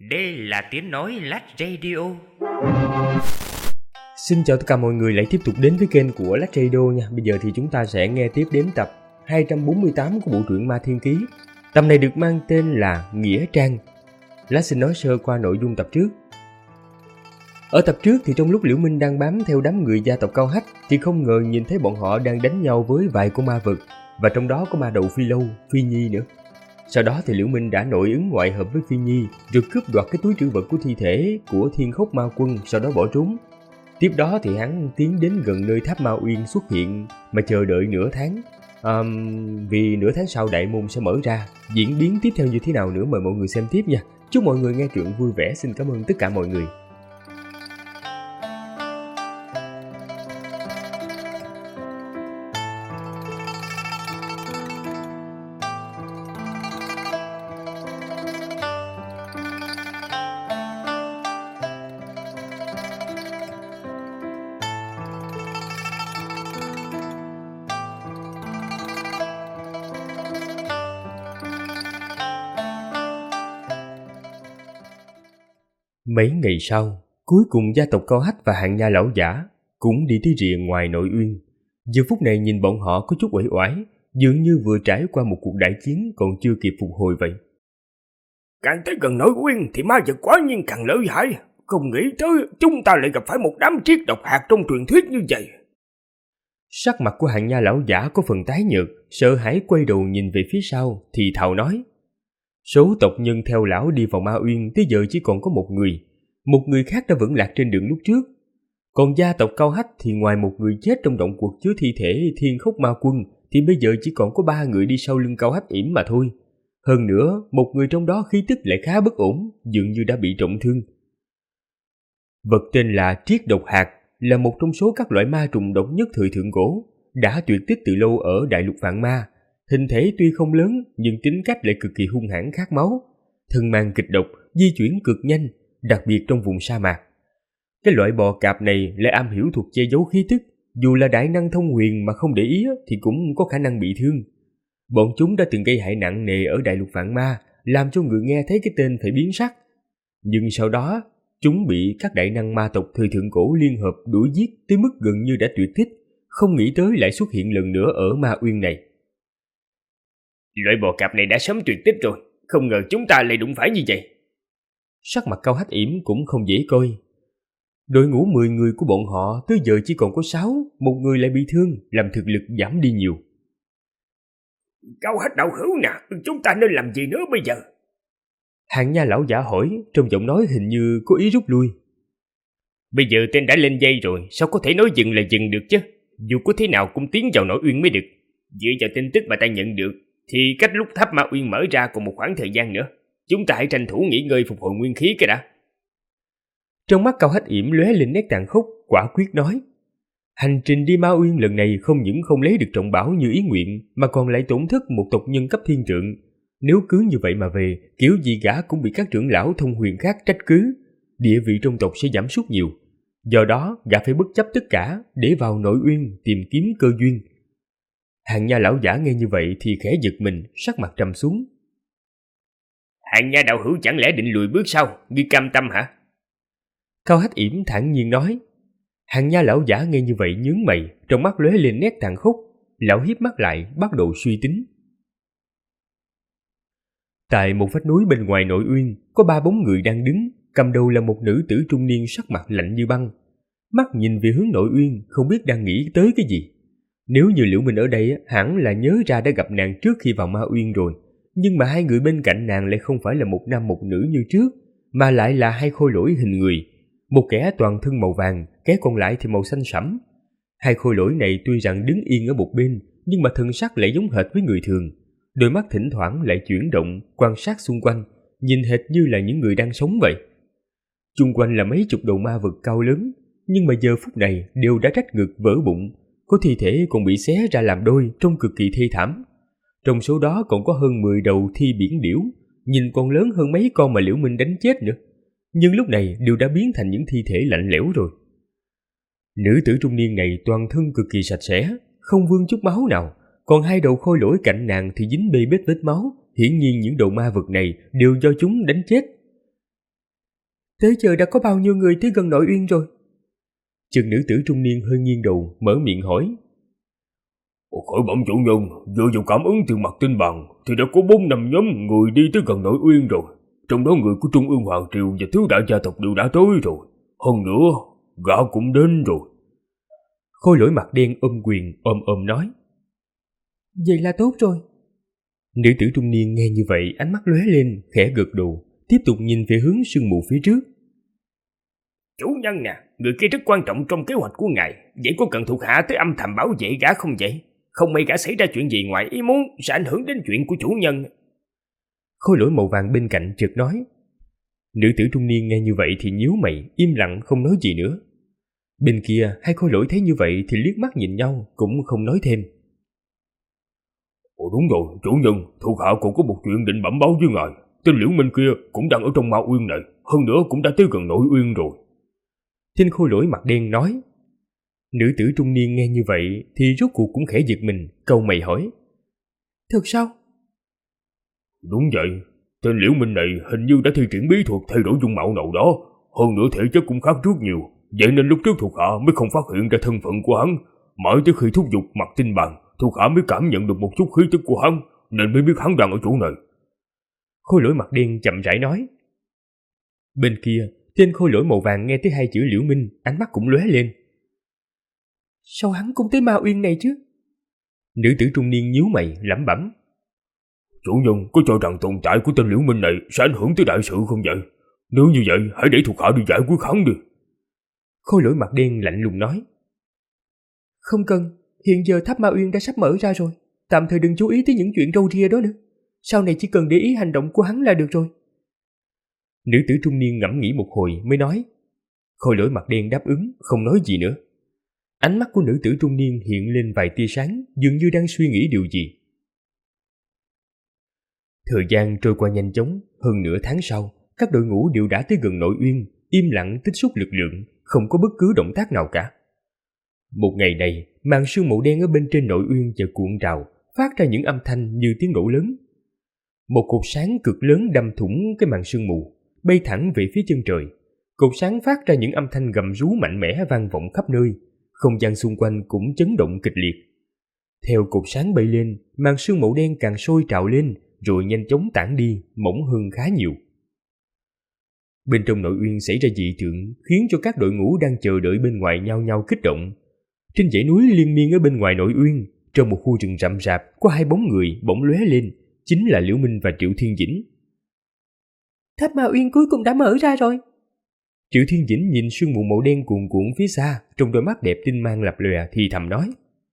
Đây là tiếng nói Lách Radio. Xin chào tất cả mọi người lại tiếp tục đến với kênh của Lách Radio nha. Bây giờ thì chúng ta sẽ nghe tiếp đến tập 248 của bộ truyện Ma Thiên Ký. Tập này được mang tên là Nghĩa Trang. Lách xin nói sơ qua nội dung tập trước. Ở tập trước thì trong lúc Liễu Minh đang bám theo đám người gia tộc Cao Hách thì không ngờ nhìn thấy bọn họ đang đánh nhau với vài con ma vật, và trong đó có ma đầu Phi Lâu, Phi Nhi nữa. Sau đó thì Liễu Minh đã nội ứng ngoại hợp với Phi Nhi, rồi cướp đoạt cái túi trữ vật của thi thể của Thiên Khốc Ma Quân, sau đó bỏ trốn. Tiếp đó thì hắn tiến đến gần nơi tháp Ma Uyên xuất hiện mà chờ đợi nửa tháng. Vì nửa tháng sau đại môn sẽ mở ra. Diễn biến tiếp theo như thế nào nữa mời mọi người xem tiếp nha. Chúc mọi người nghe truyện vui vẻ. Xin cảm ơn tất cả mọi người. Mấy ngày sau, cuối cùng gia tộc Cao Hách và Hạng Nha lão giả cũng đi tới rìa ngoài Nội Uyên. Giờ phút này nhìn bọn họ có chút uể oải, dường như vừa trải qua một cuộc đại chiến còn chưa kịp phục hồi vậy. Càng tới gần Nội Uyên thì ma vật quá nhiên càng lợi hại. Không nghĩ tới chúng ta lại gặp phải một đám triết độc hạt trong truyền thuyết như vậy. Sắc mặt của Hạng Nha lão giả có phần tái nhợt, sợ hãi quay đầu nhìn về phía sau thì thào nói: số tộc nhân theo lão đi vào Ma Uyên tới giờ chỉ còn có một người khác đã vẫn lạc trên đường lúc trước. Còn gia tộc Cao Hách thì ngoài một người chết trong động quật chứa thi thể Thiên Khốc Ma Quân thì bây giờ chỉ còn có 3 người đi sau lưng Cao Hách yểm mà thôi. Hơn nữa, một người trong đó khí tức lại khá bất ổn, dường như đã bị trọng thương. Vật tên là triết độc hạt là một trong số các loại ma trùng độc nhất thời thượng cổ, đã tuyệt tích từ lâu ở đại lục vạn ma. Hình thể tuy không lớn nhưng tính cách lại cực kỳ hung hãn khát máu, thân mang kịch độc, di chuyển cực nhanh, đặc biệt trong vùng sa mạc. Cái loại bò cạp này lại am hiểu thuật che giấu khí tức, dù là đại năng thông huyền mà không để ý thì cũng có khả năng bị thương. Bọn chúng đã từng gây hại nặng nề ở đại lục vạn ma, làm cho người nghe thấy cái tên phải biến sắc. Nhưng sau đó, chúng bị các đại năng ma tộc thời thượng cổ liên hợp đuổi giết tới mức gần như đã tuyệt tích, không nghĩ tới lại xuất hiện lần nữa ở Ma Uyên này. Loại bò cạp này đã sớm tuyệt tích rồi, không ngờ chúng ta lại đụng phải như vậy. Sắc mặt Cao Hách yểm cũng không dễ coi. Đội ngũ 10 người của bọn họ tới giờ chỉ còn có 6, một người lại bị thương, làm thực lực giảm đi nhiều. Cao Hách đạo hữu nè, chúng ta nên làm gì nữa bây giờ? Hạng Nha lão giả hỏi, trong giọng nói hình như có ý rút lui. Bây giờ tên đã lên dây rồi, sao có thể nói dừng là dừng được chứ? Dù có thế nào cũng tiến vào Nội Uyên mới được. Dựa vào tin tức mà ta nhận được thì cách lúc tháp Ma Uyên mở ra còn một khoảng thời gian nữa. Chúng ta hãy tranh thủ nghỉ ngơi phục hồi nguyên khí cái đã. Trong mắt Cao Hách yểm lóe lên nét tàn khốc, quả quyết nói: hành trình đi Ma Uyên lần này không những không lấy được trọng bảo như ý nguyện, mà còn lại tổn thất một tộc nhân cấp thiên trượng. Nếu cứ như vậy mà về, kiểu gì gã cũng bị các trưởng lão thông huyền khác trách cứ, địa vị trong tộc sẽ giảm sút nhiều. Do đó gã phải bất chấp tất cả để vào Nội Uyên tìm kiếm cơ duyên. Hạng Nha lão giả nghe như vậy thì khẽ giật mình, sắc mặt trầm xuống. Hạng Nha đạo hữu chẳng lẽ định lùi bước sau, ngươi cam tâm hả? Cao Hách yểm thản nhiên nói. Hạng Nha lão giả nghe như vậy nhướng mày, trong mắt lóe lên nét tàn khốc. Lão hiếp mắt lại, bắt đầu suy tính. Tại một vách núi bên ngoài Nội Uyên có 3 bóng người đang đứng, cầm đầu là một nữ tử trung niên sắc mặt lạnh như băng, mắt nhìn về hướng Nội Uyên không biết đang nghĩ tới cái gì. Nếu như Liễu Minh ở đây hẳn là nhớ ra đã gặp nàng trước khi vào Ma Uyên rồi, nhưng mà hai người bên cạnh nàng lại không phải là một nam một nữ như trước, mà lại là hai khôi lỗi hình người, một kẻ toàn thân màu vàng, kẻ còn lại thì màu xanh sẫm. Hai khôi lỗi này tuy rằng đứng yên ở một bên, nhưng mà thân sắc lại giống hệt với người thường, đôi mắt thỉnh thoảng lại chuyển động quan sát xung quanh, nhìn hệt như là những người đang sống vậy. Chung quanh là mấy chục đầu ma vật cao lớn, nhưng mà giờ phút này đều đã rách ngực vỡ bụng, có thi thể còn bị xé ra làm đôi, trông cực kỳ thê thảm. Trong số đó còn có hơn 10 đầu thi biển điểu, nhìn còn lớn hơn mấy con mà Liễu Minh đánh chết nữa, nhưng lúc này đều đã biến thành những thi thể lạnh lẽo rồi. Nữ tử trung niên này toàn thân cực kỳ sạch sẽ, không vương chút máu nào, còn hai đầu khôi lỗi cạnh nàng thì dính bê bết vết máu, hiển nhiên những đầu ma vật này đều do chúng đánh chết. Tới giờ đã có bao nhiêu người tới gần nội uyên rồi? Chừng nữ tử trung niên hơi nghiêng đầu, mở miệng hỏi. Khỏi bẩm chủ nhân, dựa vào cảm ứng từ mặt tinh bằng thì đã có 4-5 nhóm người đi tới gần nội uyên rồi. Trong đó người của Trung ương Hoàng Triều và tứ đại gia tộc đều đã tới rồi. Hơn nữa, gã cũng đến rồi. Khôi Lỗi mặt đen ôm quyền ôm nói. Vậy là tốt rồi. Nữ tử trung niên nghe như vậy, ánh mắt lóe lên, khẽ gật đầu, tiếp tục nhìn về hướng sương mù phía trước. Chủ nhân nè, người kia rất quan trọng trong kế hoạch của ngài. Vậy có cần thuộc hạ tới âm thầm bảo vệ gã không vậy? Không may gã xảy ra chuyện gì ngoài ý muốn sẽ ảnh hưởng đến chuyện của chủ nhân. Khôi Lỗi màu vàng bên cạnh chợt nói. Nữ tử trung niên nghe như vậy thì nhíu mày, im lặng không nói gì nữa. Bên kia hai Khôi Lỗi thấy như vậy thì liếc mắt nhìn nhau, cũng không nói thêm. Ồ đúng rồi, chủ nhân, thuộc hạ còn có một chuyện định bẩm báo với ngài. Tên Liễu Minh kia cũng đang ở trong Ma Uyên này, hơn nữa cũng đã tới gần nội uyên rồi. Tên Khôi Lỗi mặt đen nói. Nữ tử trung niên nghe như vậy thì rốt cuộc cũng khẽ giật mình, cau mày hỏi. Thật sao? Đúng vậy, tên Liễu Minh này hình như đã thi triển bí thuật thay đổi dung mạo nào đó, hơn nữa thể chất cũng khác trước nhiều. Vậy nên lúc trước thuộc hạ mới không phát hiện ra thân phận của hắn. Mãi tới khi thúc giục mặt tinh bằng, thuộc hạ mới cảm nhận được một chút khí tức của hắn, nên mới biết hắn đang ở chỗ này. Khôi Lỗi mặt đen chậm rãi nói. Bên kia, tên Khôi Lỗi màu vàng nghe tới hai chữ Liễu Minh, ánh mắt cũng lóe lên. Sao hắn cũng tới Ma Uyên này chứ? Nữ tử trung niên nhíu mày, lẩm bẩm. Chủ nhân có cho rằng tồn tại của tên Liễu Minh này sẽ ảnh hưởng tới đại sự không vậy? Nếu như vậy, hãy để thuộc hạ đi giải quyết hắn đi. Khôi Lỗi mặt đen lạnh lùng nói. Không cần, hiện giờ tháp Ma Uyên đã sắp mở ra rồi, tạm thời đừng chú ý tới những chuyện râu ria đó nữa. Sau này chỉ cần để ý hành động của hắn là được rồi. Nữ tử trung niên ngẫm nghĩ một hồi mới nói. Khôi Lỗi mặt đen đáp ứng, không nói gì nữa. Ánh mắt của nữ tử trung niên hiện lên vài tia sáng, dường như đang suy nghĩ điều gì. Thời gian trôi qua nhanh chóng, hơn nửa tháng sau, các đội ngũ đều đã tới gần nội uyên, im lặng tích xúc lực lượng, không có bất cứ động tác nào cả. Một ngày này, màn sương mù đen ở bên trên nội uyên chợt cuộn trào, phát ra những âm thanh như tiếng nổ lớn. Một cột sáng cực lớn đâm thủng cái màn sương mù, bay thẳng về phía chân trời. Cột sáng phát ra những âm thanh gầm rú mạnh mẽ vang vọng khắp nơi, không gian xung quanh cũng chấn động kịch liệt. Theo cột sáng bay lên, màn sương mù đen càng sôi trào lên, rồi nhanh chóng tản đi, mỏng hơn khá nhiều. Bên trong nội uyên xảy ra dị tượng, khiến cho các đội ngũ đang chờ đợi bên ngoài nhao nhao kích động. Trên dãy núi liên miên ở bên ngoài nội uyên, trong một khu rừng rậm rạp, có hai bóng người bỗng lóe lên, chính là Liễu Minh và Triệu Thiên Dĩnh. Tháp Ma Uyên cuối cùng đã mở ra rồi. Triệu Thiên Dĩnh nhìn sương mù màu đen cuồn cuộn phía xa, trong đôi mắt đẹp tinh mang lập lòe thì thầm nói.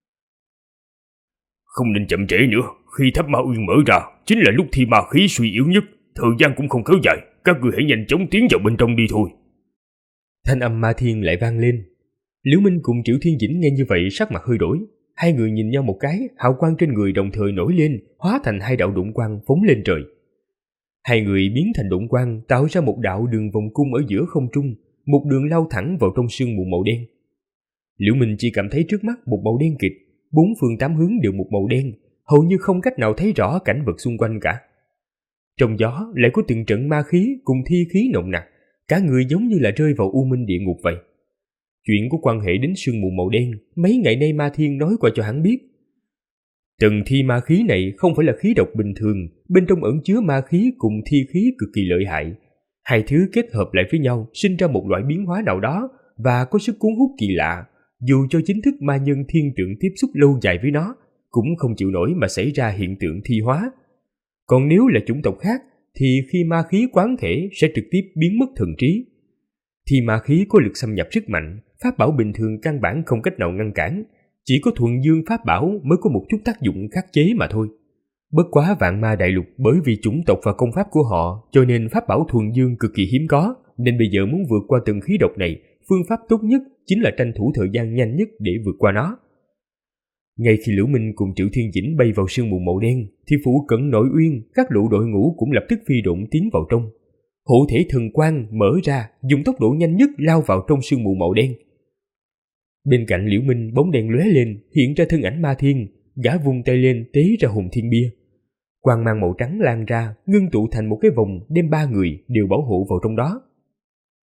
Không nên chậm trễ nữa, khi tháp Ma Uyên mở ra, chính là lúc thi ma khí suy yếu nhất, thời gian cũng không kéo dài, các ngươi hãy nhanh chóng tiến vào bên trong đi thôi. Thanh âm ma thiên lại vang lên. Liễu Minh cùng Triệu Thiên Dĩnh nghe như vậy sắc mặt hơi đổi, hai người nhìn nhau một cái, hào quang trên người đồng thời nổi lên, hóa thành hai đạo độn quang phóng lên trời. Hai người biến thành độn quang, tạo ra một đạo đường vòng cung ở giữa không trung, một đường lao thẳng vào trong sương mù màu đen. Liễu Minh chỉ cảm thấy trước mắt một màu đen kịt, bốn phương tám hướng đều một màu đen, hầu như không cách nào thấy rõ cảnh vật xung quanh cả. Trong gió lại có từng trận ma khí cùng thi khí nồng nặc, cả người giống như là rơi vào u minh địa ngục vậy. Chuyện có quan hệ đến sương mù màu đen, mấy ngày nay Ma Thiên nói qua cho hắn biết. Tầng thi ma khí này không phải là khí độc bình thường, bên trong ẩn chứa ma khí cùng thi khí cực kỳ lợi hại. Hai thứ kết hợp lại với nhau sinh ra một loại biến hóa nào đó và có sức cuốn hút kỳ lạ. Dù cho chính thức ma nhân thiên tượng tiếp xúc lâu dài với nó, cũng không chịu nổi mà xảy ra hiện tượng thi hóa. Còn nếu là chủng tộc khác, thì khi ma khí quán thể sẽ trực tiếp biến mất thần trí. Thi ma khí có lực xâm nhập rất mạnh, pháp bảo bình thường căn bản không cách nào ngăn cản, chỉ có thuần dương pháp bảo mới có một chút tác dụng khắc chế mà thôi. Bất quá vạn ma đại lục bởi vì chủng tộc và công pháp của họ cho nên pháp bảo thuần dương cực kỳ hiếm có, nên bây giờ muốn vượt qua từng khí độc này, phương pháp tốt nhất chính là tranh thủ thời gian nhanh nhất để vượt qua nó. Ngay khi Liễu Minh cùng Triệu Thiên Dĩnh bay vào sương mù màu đen, thì phụ cận nội uyên, các lũ đội ngũ cũng lập tức phi độn tiến vào trong. Hộ thể thần quang mở ra, dùng tốc độ nhanh nhất lao vào trong sương mù màu đen. Bên cạnh Liễu Minh, bóng đèn lóe lên, hiện ra thân ảnh Ma Thiên, gã vung tay lên tế ra hồn thiên bia. Quang mang màu trắng lan ra, ngưng tụ thành một cái vòng đem ba người đều bảo hộ vào trong đó.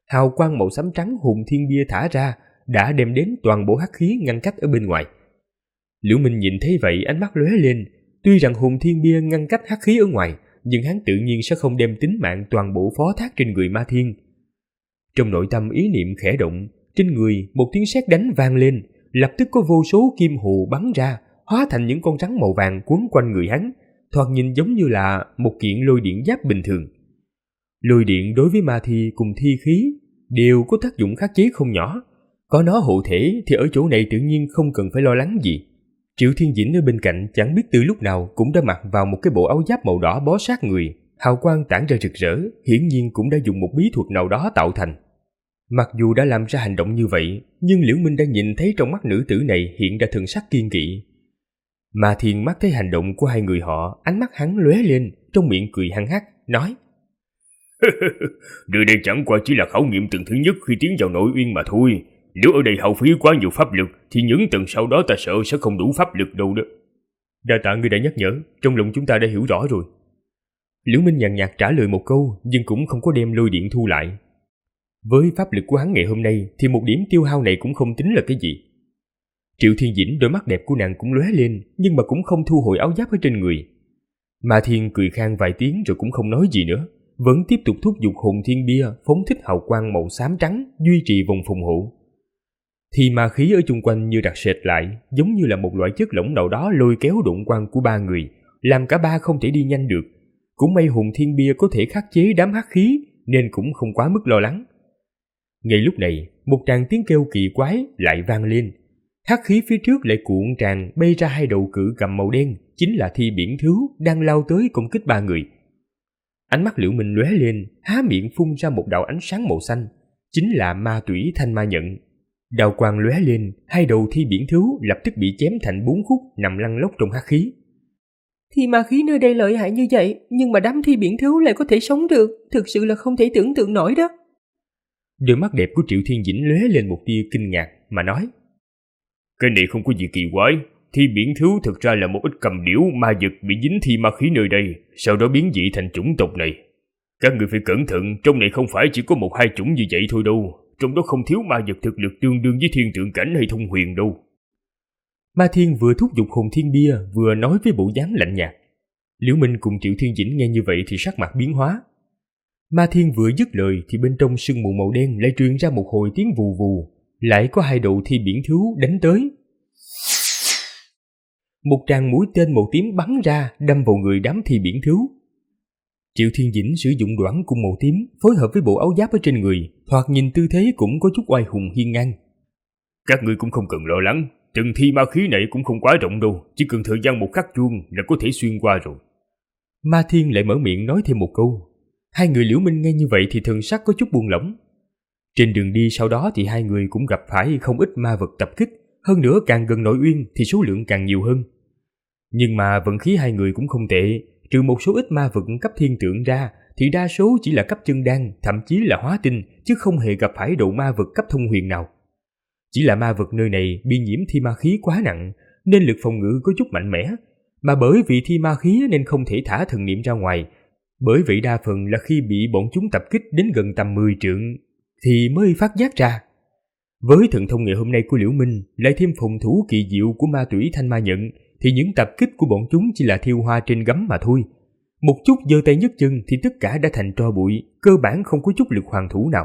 Hào quang màu xám trắng hồn thiên bia thả ra đã đem đến toàn bộ hắc khí ngăn cách ở bên ngoài. Liễu Minh nhìn thấy vậy, ánh mắt lóe lên. Tuy rằng hồn thiên bia ngăn cách hắc khí ở ngoài, nhưng hắn tự nhiên sẽ không đem tính mạng toàn bộ phó thác trên người Ma Thiên. Trong nội tâm ý niệm khẽ động, trên người một tiếng sét đánh vang lên, lập tức có vô số kim hồ bắn ra, hóa thành những con rắn màu vàng quấn quanh người hắn, thoạt nhìn giống như là một kiện lôi điện giáp bình thường. Lôi điện đối với ma thi cùng thi khí đều có tác dụng khắc chế không nhỏ, có nó hộ thể thì ở chỗ này tự nhiên không cần phải lo lắng gì. Triệu Thiên Dĩnh ở bên cạnh chẳng biết từ lúc nào cũng đã mặc vào một cái bộ áo giáp màu đỏ bó sát người, hào quang tản ra rực rỡ, hiển nhiên cũng đã dùng một bí thuật nào đó tạo thành. Mặc dù đã làm ra hành động như vậy, nhưng Liễu Minh đã nhìn thấy trong mắt nữ tử này hiện ra thần sắc kiên kỵ. Ma Thiên mắt thấy hành động của hai người họ, ánh mắt hắn lóe lên, trong miệng cười hăng hắc, nói: Điều này chẳng qua chỉ là khảo nghiệm tầng thứ nhất khi tiến vào nội uyên mà thôi. Nếu ở đây hao phí quá nhiều pháp lực thì những tầng sau đó ta sợ sẽ không đủ pháp lực đâu đó. Đa tạ ngươi đã nhắc nhở, trong lòng chúng ta đã hiểu rõ rồi. Liễu Minh nhàn nhạt trả lời một câu, nhưng cũng không có đem lôi điện thu lại. Với pháp lực của hắn ngày hôm nay thì một điểm tiêu hao này cũng không tính là cái gì. Triệu Thiên Dĩnh đôi mắt đẹp của nàng cũng lóe lên, nhưng mà cũng không thu hồi áo giáp ở trên người. Ma Thiên cười khan vài tiếng rồi cũng không nói gì nữa, vẫn tiếp tục thúc giục hồn thiên bia phóng thích hào quang màu xám trắng, duy trì vòng phòng hộ. Thì ma khí ở chung quanh như đặc sệt lại, giống như là một loại chất lỏng nào đó lôi kéo độn quang của ba người, làm cả ba không thể đi nhanh được. Cũng may hồn thiên bia có thể khắc chế đám hắc khí nên cũng không quá mức lo lắng. Ngay lúc này, một tràng tiếng kêu kỳ quái lại vang lên. Hắc khí phía trước lại cuộn tràn bay ra hai đầu cự cầm màu đen, chính là thi biển thú đang lao tới công kích ba người. Ánh mắt Liễu Minh lóe lên, há miệng phun ra một đạo ánh sáng màu xanh, chính là ma tủy thanh ma nhận. Đào quang lóe lên, hai đầu thi biển thú lập tức bị chém thành 4 khúc nằm lăn lóc trong hắc khí. Thì ma khí nơi đây lợi hại như vậy, nhưng mà đám thi biển thú lại có thể sống được, thực sự là không thể tưởng tượng nổi đó. Đôi mắt đẹp của Triệu Thiên Dĩnh lóe lên một tia kinh ngạc mà nói: Cái này không có gì kỳ quái, thi biển thú thực ra là một ít cầm điểu ma vật bị dính thi ma khí nơi đây, sau đó biến dị thành chủng tộc này. Các người phải cẩn thận, trong này không phải chỉ có 1-2 chủng như vậy thôi đâu, trong đó không thiếu ma vật thực lực tương đương với thiên tượng cảnh hay thông huyền đâu. Ma Thiên vừa thúc giục hồn thiên bia vừa nói với bộ dáng lạnh nhạt. Liễu Minh cùng Triệu Thiên Dĩnh nghe như vậy thì sắc mặt biến hóa. Ma Thiên vừa dứt lời thì bên trong sương mù màu đen lại truyền ra một hồi tiếng vù vù, lại có hai đầu thi biển thú đánh tới. Một tràng mũi tên màu tím bắn ra đâm vào người đám thi biển thú. Triệu Thiên Dĩnh sử dụng đoản cung màu tím phối hợp với bộ áo giáp ở trên người, thoạt nhìn tư thế cũng có chút oai hùng hiên ngang. Các ngươi cũng không cần lo lắng, từng thi ma khí này cũng không quá rộng đâu, chỉ cần thời gian một khắc chuông là có thể xuyên qua rồi. Ma Thiên lại mở miệng nói thêm một câu. Hai người Liễu Minh nghe như vậy thì thần sắc có chút buông lỏng. Trên đường đi sau đó thì hai người cũng gặp phải không ít ma vật tập kích, hơn nữa càng gần nội uyên thì số lượng càng nhiều hơn. Nhưng mà vận khí hai người cũng không tệ, trừ một số ít ma vật cấp thiên tượng ra thì đa số chỉ là cấp chân đan, thậm chí là hóa tinh, chứ không hề gặp phải độ ma vật cấp thông huyền nào. Chỉ là ma vật nơi này bị nhiễm thi ma khí quá nặng nên lực phòng ngự có chút mạnh mẽ, mà bởi vì thi ma khí nên không thể thả thần niệm ra ngoài. Bởi vậy đa phần là khi bị bọn chúng tập kích đến gần tầm 10 trượng thì mới phát giác ra. Với thần thông ngày hôm nay của Liễu Minh lại thêm phòng thủ kỳ diệu của ma tủy thanh ma nhận thì những tập kích của bọn chúng chỉ là thiêu hoa trên gấm mà thôi. Một chút giơ tay nhấc chân thì tất cả đã thành tro bụi, cơ bản không có chút lực hoàn thủ nào.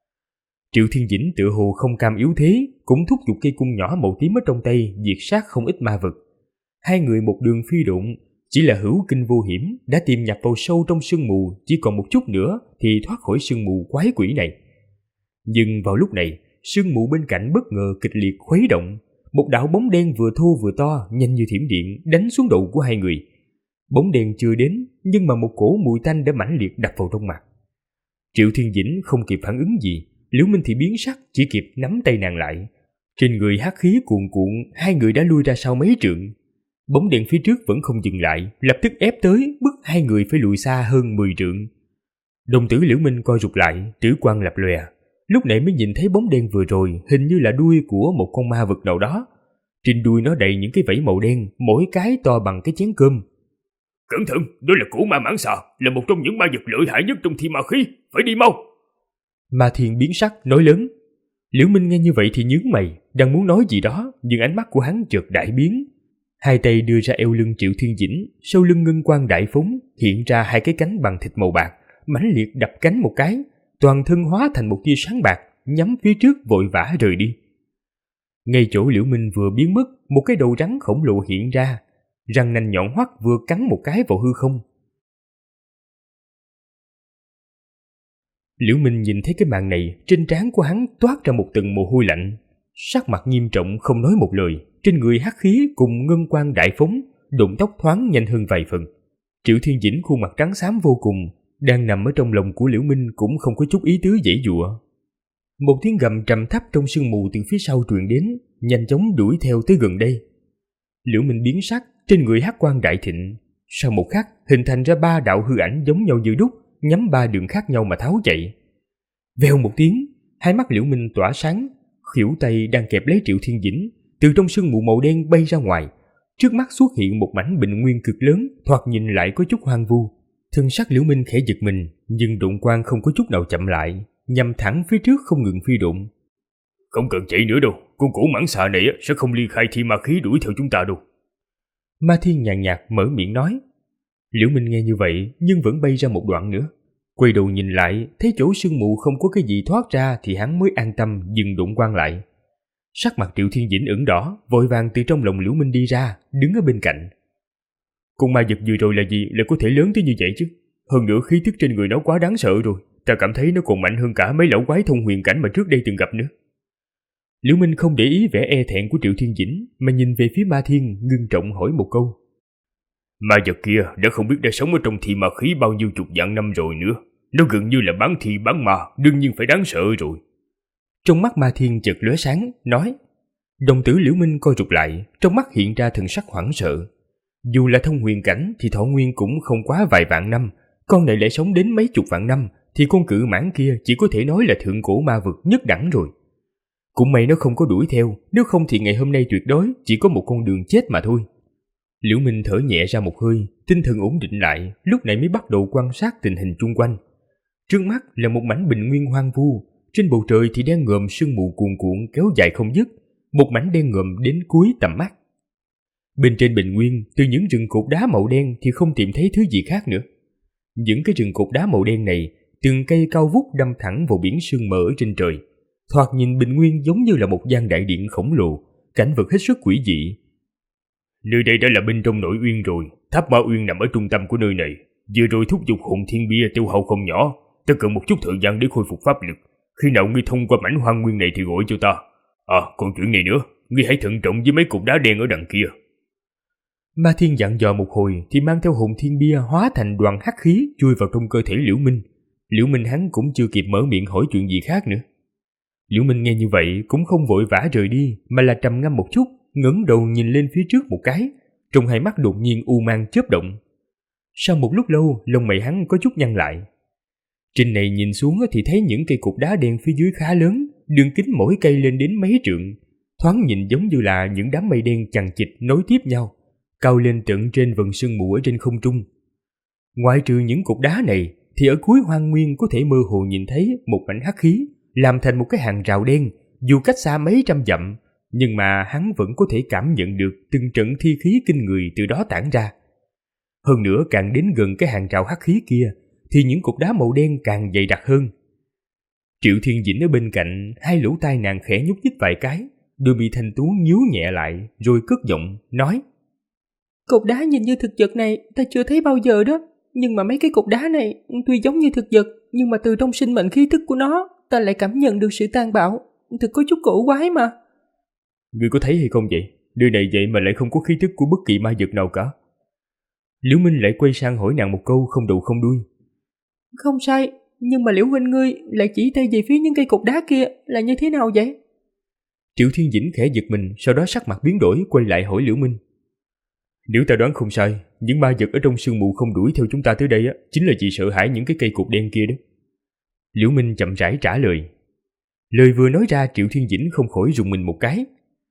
Triệu Thiên Dĩnh tựa hồ không cam yếu thế, cũng thúc giục cây cung nhỏ màu tím ở trong tay diệt sát không ít ma vật. Hai người một đường phi độn, chỉ là hữu kinh vô hiểm, đã tìm nhập vào sâu trong sương mù, chỉ còn một chút nữa thì thoát khỏi sương mù quái quỷ này. Nhưng vào lúc này, sương mù bên cạnh bất ngờ kịch liệt khuấy động, một đạo bóng đen vừa thô vừa to, nhanh như thiểm điện đánh xuống đầu của hai người. Bóng đen chưa đến, nhưng mà một cổ mùi tanh đã mãnh liệt đập vào trong mặt. Triệu Thiên Dĩnh không kịp phản ứng gì, Liễu Minh thì biến sắc, chỉ kịp nắm tay nàng lại. Trên người hắc khí cuồn cuộn, hai người đã lui ra sau mấy trượng. Bóng đen phía trước vẫn không dừng lại, lập tức ép tới, bức hai người phải lùi xa hơn 10 trượng. Đồng tử Liễu Minh co rụt lại, trữ quang lập lòe. Lúc này mới nhìn thấy bóng đen vừa rồi hình như là đuôi của một con ma vật nào đó. Trên đuôi nó đầy những cái vảy màu đen, mỗi cái to bằng cái chén cơm. Cẩn thận, đó là cổ ma mãng xà, là một trong những ma vật lợi hại nhất trong thi ma khí, phải đi mau. Ma Thiên biến sắc nói lớn. Liễu Minh nghe như vậy thì nhướng mày, đang muốn nói gì đó, nhưng ánh mắt của hắn chợt đại biến. Hai tay đưa ra eo lưng Triệu Thiên Dĩnh, sau lưng ngân quang đại phóng, hiện ra hai cái cánh bằng thịt màu bạc, mãnh liệt đập cánh một cái, toàn thân hóa thành một tia sáng bạc, nhắm phía trước vội vã rời đi. Ngay chỗ Liễu Minh vừa biến mất, một cái đầu rắn khổng lồ hiện ra, răng nanh nhọn hoắt vừa cắn một cái vào hư không. Liễu Minh nhìn thấy cái màn này, trên trán của hắn toát ra một tầng mồ hôi lạnh, sắc mặt nghiêm trọng không nói một lời, trên người hắc khí cùng ngân quang đại phóng, động tốc thoáng nhanh hơn vài phần. Triệu Thiên Dĩnh khuôn mặt trắng xám vô cùng, đang nằm ở trong lòng của Liễu Minh cũng không có chút ý tứ giãy giụa. Một tiếng gầm trầm thấp trong sương mù từ phía sau truyền đến, nhanh chóng đuổi theo tới gần đây. Liễu Minh biến sắc, trên người hắc quang đại thịnh, sau một khắc hình thành ra 3 đạo hư ảnh giống nhau như đúc, nhắm 3 đường khác nhau mà tháo chạy. Vèo một tiếng, hai mắt Liễu Minh tỏa sáng, khuỷu tay đang kẹp lấy Triệu Thiên Dĩnh, từ trong sương mù màu đen bay ra ngoài. Trước mắt xuất hiện một mảnh bình nguyên cực lớn, thoạt nhìn lại có chút hoang vu. Thân sắc Liễu Minh khẽ giật mình, nhưng độn quang không có chút nào chậm lại, nhằm thẳng phía trước không ngừng phi độn. Không cần chạy nữa đâu, con cổ mãng xà này sẽ không ly khai thi ma khí đuổi theo chúng ta đâu. Ma Thiên nhàn nhạt mở miệng nói. Liễu Minh nghe như vậy nhưng vẫn bay ra một đoạn nữa. Quay đầu nhìn lại, thấy chỗ sương mù không có cái gì thoát ra thì hắn mới an tâm dừng độn quang lại. Sắc mặt Triệu Thiên Dĩnh ửng đỏ, vội vàng từ trong lòng Liễu Minh đi ra, đứng ở bên cạnh. Con ma vật vừa rồi là gì lại có thể lớn tới như vậy chứ? Hơn nữa khí tức trên người nó quá đáng sợ rồi, ta cảm thấy nó còn mạnh hơn cả mấy lão quái thông huyền cảnh mà trước đây từng gặp nữa. Liễu Minh không để ý vẻ e thẹn của Triệu Thiên Dĩnh, mà nhìn về phía Ma Thiên, ngưng trọng hỏi một câu. Ma vật kia đã không biết đã sống ở trong thi ma khí bao nhiêu chục vạn năm rồi nữa. Nó gần như là bán thi bán ma, đương nhiên phải đáng sợ rồi. Trong mắt Ma Thiên chợt lóe sáng, nói. Đồng tử Liễu Minh co rụt lại, trong mắt hiện ra thần sắc hoảng sợ. Dù là thông huyền cảnh thì thọ nguyên cũng không quá vài vạn năm, con này lại sống đến mấy chục vạn năm, thì con cự mãng kia chỉ có thể nói là thượng cổ ma vực nhất đẳng rồi. Cũng may nó không có đuổi theo, nếu không thì ngày hôm nay tuyệt đối chỉ có một con đường chết mà thôi. Liễu Minh thở nhẹ ra một hơi, tinh thần ổn định lại, lúc này mới bắt đầu quan sát tình hình chung quanh. Trước mắt là một mảnh bình nguyên hoang vu, trên bầu trời thì đen ngòm sương mù cuồn cuộn kéo dài không dứt, một mảnh đen ngòm đến cuối tầm mắt. Bên trên bình nguyên, từ những rừng cột đá màu đen thì không tìm thấy thứ gì khác nữa. Những cái rừng cột đá màu đen này, từng cây cao vút đâm thẳng vào biển sương mờ ở trên trời. Thoạt nhìn bình nguyên giống như là một gian đại điện khổng lồ, cảnh vật hết sức quỷ dị. Nơi đây đã là bên trong nội uyên rồi, tháp Ma Uyên nằm ở trung tâm của nơi này. Vừa rồi thúc giục hồn thiên bia tiêu hao không nhỏ, ta cần một chút thời gian để khôi phục pháp lực. Khi nào ngươi thông qua mảnh hoang nguyên này thì gọi cho ta. Còn chuyện này nữa, ngươi hãy thận trọng với mấy cục đá đen ở đằng kia. Ma Thiên dặn dò một hồi thì mang theo hồn thiên bia hóa thành đoàn hắc khí chui vào trong cơ thể Liễu Minh. Liễu Minh hắn cũng chưa kịp mở miệng hỏi chuyện gì khác nữa. Liễu Minh nghe như vậy cũng không vội vã rời đi, mà là trầm ngâm một chút, ngẩng đầu nhìn lên phía trước một cái, trong hai mắt đột nhiên u mang chớp động. Sau một lúc lâu, lông mày hắn có chút nhăn lại. Trên này nhìn xuống thì thấy những cây cục đá đen phía dưới khá lớn, đường kính mỗi cây lên đến mấy trượng, thoáng nhìn giống như là những đám mây đen chằng chịt nối tiếp nhau, cao lên tận trên vầng sương mù ở trên không trung. Ngoại trừ những cục đá này, thì ở cuối hoang nguyên có thể mơ hồ nhìn thấy một mảnh hắc khí làm thành một cái hàng rào đen, dù cách xa mấy trăm dặm, nhưng mà hắn vẫn có thể cảm nhận được từng trận thi khí kinh người từ đó tản ra. Hơn nữa càng đến gần cái hàng rào hắc khí kia, thì những cục đá màu đen càng dày đặc hơn. Triệu Thiên Dĩnh ở bên cạnh, hai lỗ tai nàng khẽ nhúc nhích vài cái, đôi mi thanh tú nhíu nhẹ lại, rồi cất giọng nói: Cục đá nhìn như thực vật này ta chưa thấy bao giờ đó, nhưng mà mấy cái cục đá này tuy giống như thực vật, nhưng mà từ trong sinh mệnh khí tức của nó, ta lại cảm nhận được sự tàn bạo, thực có chút cổ quái mà. Ngươi có thấy hay không vậy? Nơi này vậy mà lại không có khí tức của bất kỳ ma vật nào cả. Liễu Minh lại quay sang hỏi nàng một câu không đầu không đuôi. Không sai, nhưng mà Liễu huynh ngươi lại chỉ tay về phía những cây cục đá kia là như thế nào vậy? Triệu Thiên Dĩnh khẽ giật mình, sau đó sắc mặt biến đổi, quay lại hỏi Liễu Minh. Nếu ta đoán không sai, những ma vật ở trong sương mù không đuổi theo chúng ta tới đây chính là vì sợ hãi những cái cây cục đen kia đó. Liễu Minh chậm rãi trả lời. Lời vừa nói ra, Triệu Thiên Dĩnh không khỏi rùng mình một cái.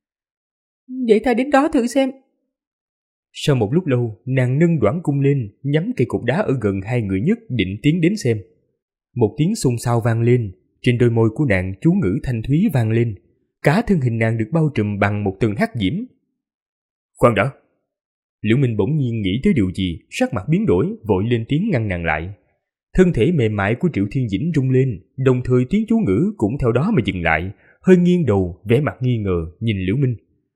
Vậy ta đến đó thử xem. Sau một lúc lâu, nàng nâng đoản cung lên, nhắm cây cục đá ở gần hai người nhất định tiến đến xem. Một tiếng xôn xao vang lên, trên đôi môi của nàng chú ngữ thanh thúy vang lên. Cả thân hình nàng được bao trùm bằng một tầng hắc diễm. Khoan đã! Liễu Minh bỗng nhiên nghĩ tới điều gì, sắc mặt biến đổi, vội lên tiếng ngăn nàng lại. Thân thể mềm mại của Triệu Thiên Dĩnh rung lên, đồng thời tiếng chú ngữ cũng theo đó mà dừng lại, hơi nghiêng đầu, vẻ mặt nghi ngờ nhìn Liễu Minh.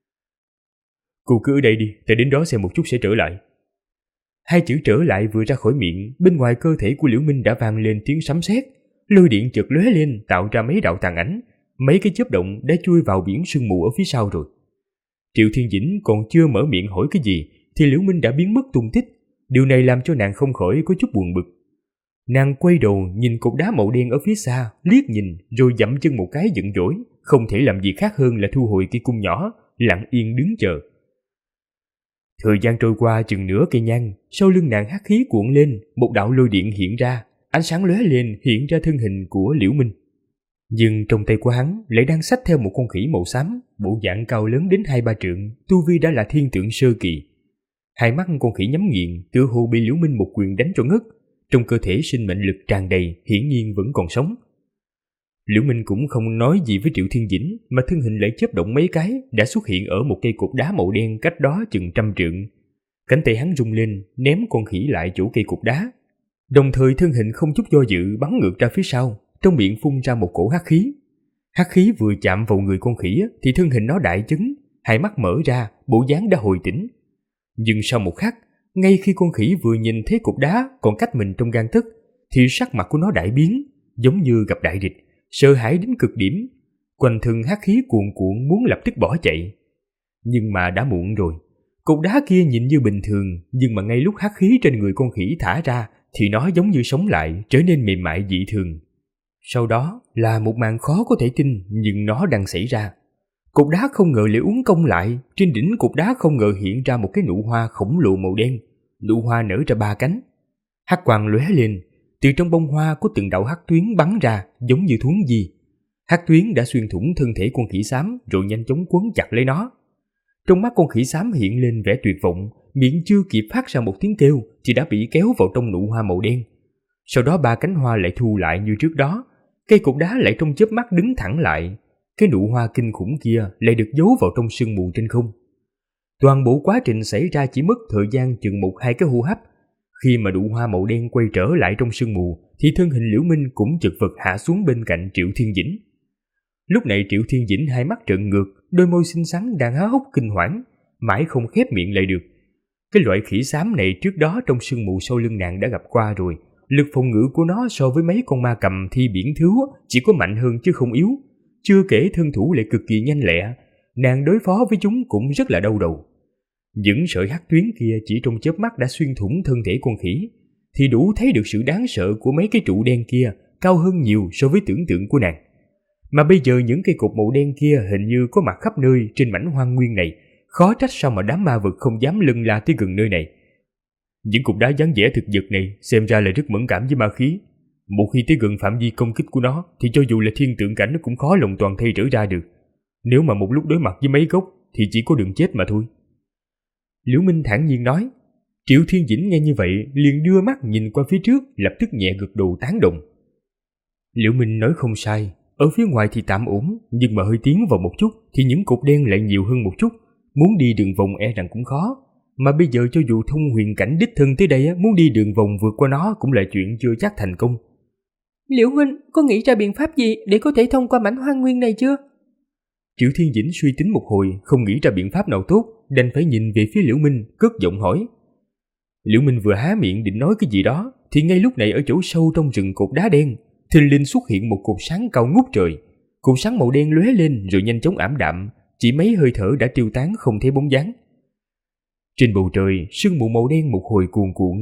Cô cứ ở đây đi, ta đến đó xem một chút sẽ trở lại. Hai chữ trở lại vừa ra khỏi miệng, bên ngoài cơ thể của Liễu Minh đã vang lên tiếng sấm sét, lôi điện chợt lóe lên tạo ra mấy đạo tàn ảnh, mấy cái chớp động đã chui vào biển sương mù ở phía sau rồi. Triệu Thiên Dĩnh còn chưa mở miệng hỏi cái gì thì Liễu Minh đã biến mất tung tích, điều này làm cho nàng không khỏi có chút buồn bực. Nàng quay đầu nhìn cột đá màu đen ở phía xa, liếc nhìn rồi dậm chân một cái giận dỗi, không thể làm gì khác hơn là thu hồi cây cung nhỏ, lặng yên đứng chờ. Thời gian trôi qua chừng nửa cây nhang, sau lưng nàng hắc khí cuộn lên, một đạo lôi điện hiện ra, ánh sáng lóe lên hiện ra thân hình của Liễu Minh. Nhưng trong tay của hắn lại đang xách theo một con khỉ màu xám, bộ dạng cao lớn đến 2-3 trượng, tu vi đã là thiên tượng sơ kỳ. Hai mắt con khỉ nhắm nghiền, tựa hồ bị Liễu Minh một quyền đánh cho ngất, trong cơ thể sinh mệnh lực tràn đầy, hiển nhiên vẫn còn sống. Liễu Minh cũng không nói gì với Triệu Thiên Dĩnh, mà thân hình lại chớp động mấy cái, đã xuất hiện ở một cây cột đá màu đen cách đó chừng 100 trượng. Cánh tay hắn rung lên, ném con khỉ lại chỗ cây cột đá. Đồng thời thân hình không chút do dự bắn ngược ra phía sau, trong miệng phun ra một cổ hắc khí. Hắc khí vừa chạm vào người con khỉ thì thân hình nó đại chấn, hai mắt mở ra, bộ dáng đã hồi tỉnh. Nhưng sau một khắc, ngay khi con khỉ vừa nhìn thấy cột đá còn cách mình trong gang tấc, thì sắc mặt của nó đại biến, giống như gặp đại địch, sợ hãi đến cực điểm, quanh thân hắc khí cuồn cuộn muốn lập tức bỏ chạy. Nhưng mà đã muộn rồi. Cột đá kia nhìn như bình thường, nhưng mà ngay lúc hắc khí trên người con khỉ thả ra thì nó giống như sống lại, trở nên mềm mại dị thường. Sau đó là một màn khó có thể tin, nhưng nó đang xảy ra. Cột đá không ngờ lại uốn cong lại, trên đỉnh cột đá không ngờ hiện ra một cái nụ hoa khổng lồ màu đen. Nụ hoa nở ra 3 cánh. Hắc quang lóe lên, từ trong bông hoa có từng đạo hắc tuyến bắn ra giống như thuấn di. Hắc tuyến đã xuyên thủng thân thể con khỉ xám rồi nhanh chóng quấn chặt lấy nó. Trong mắt con khỉ xám hiện lên vẻ tuyệt vọng, miệng chưa kịp phát ra một tiếng kêu thì đã bị kéo vào trong nụ hoa màu đen. Sau đó 3 cánh hoa lại thu lại như trước đó, cây cột đá lại trong chớp mắt đứng thẳng lại. Cái nụ hoa kinh khủng kia lại được giấu vào trong sương mù trên không. Toàn bộ quá trình xảy ra chỉ mất thời gian chừng 1-2 cái hô hấp. Khi mà nụ hoa màu đen quay trở lại trong sương mù thì thân hình Liễu Minh cũng chật vật hạ xuống bên cạnh Triệu Thiên Dĩnh. Lúc này Triệu Thiên Dĩnh hai mắt trợn ngược, đôi môi xinh xắn đang há hốc kinh hoảng, mãi không khép miệng lại được. Cái loại khỉ xám này trước đó trong sương mù sau lưng nàng đã gặp qua rồi. Lực phòng ngự của nó so với mấy con ma cầm thi biển thiếu chỉ có mạnh hơn chứ không yếu. Chưa kể thân thủ lại cực kỳ nhanh lẹ, nàng đối phó với chúng cũng rất là đau đầu. Những sợi hắc tuyến kia chỉ trong chớp mắt đã xuyên thủng thân thể con khỉ, thì đủ thấy được sự đáng sợ của mấy cái trụ đen kia, cao hơn nhiều so với tưởng tượng của nàng. Mà bây giờ những cây cột màu đen kia hình như có mặt khắp nơi trên mảnh hoang nguyên này, khó trách sao mà đám ma vật không dám lân la tới gần nơi này. Những cục đá dáng vẻ thực vật này xem ra là rất mẫn cảm với ma khí. Một khi tới gần phạm vi công kích của nó thì cho dù là thiên tượng cảnh nó cũng khó lòng toàn thây trở ra được. Nếu mà một lúc đối mặt với mấy gốc thì chỉ có đường chết mà thôi. Liễu Minh thản nhiên nói. Triệu Thiên Dĩnh nghe như vậy liền đưa mắt nhìn qua phía trước, lập tức nhẹ gật đầu tán đồng. Liễu Minh nói không sai, ở phía ngoài thì tạm ổn, nhưng mà hơi tiến vào một chút thì những cột đen lại nhiều hơn một chút, muốn đi đường vòng e rằng cũng khó. Mà bây giờ cho dù thông huyền cảnh đích thân tới đây muốn đi đường vòng vượt qua nó cũng là chuyện chưa chắc thành công. Liễu huynh có nghĩ ra biện pháp gì để có thể thông qua mảnh hoang nguyên này chưa? Triệu Thiên Dĩnh suy tính một hồi, không nghĩ ra biện pháp nào tốt, đành phải nhìn về phía Liễu Minh, cất giọng hỏi. Liễu Minh vừa há miệng định nói cái gì đó, thì ngay lúc này ở chỗ sâu trong rừng cột đá đen, thình lình xuất hiện một cột sáng cao ngút trời. Cột sáng màu đen lóe lên rồi nhanh chóng ảm đạm, chỉ mấy hơi thở đã tiêu tán không thấy bóng dáng. Trên bầu trời, sương mù màu đen một hồi cuồn cuộn.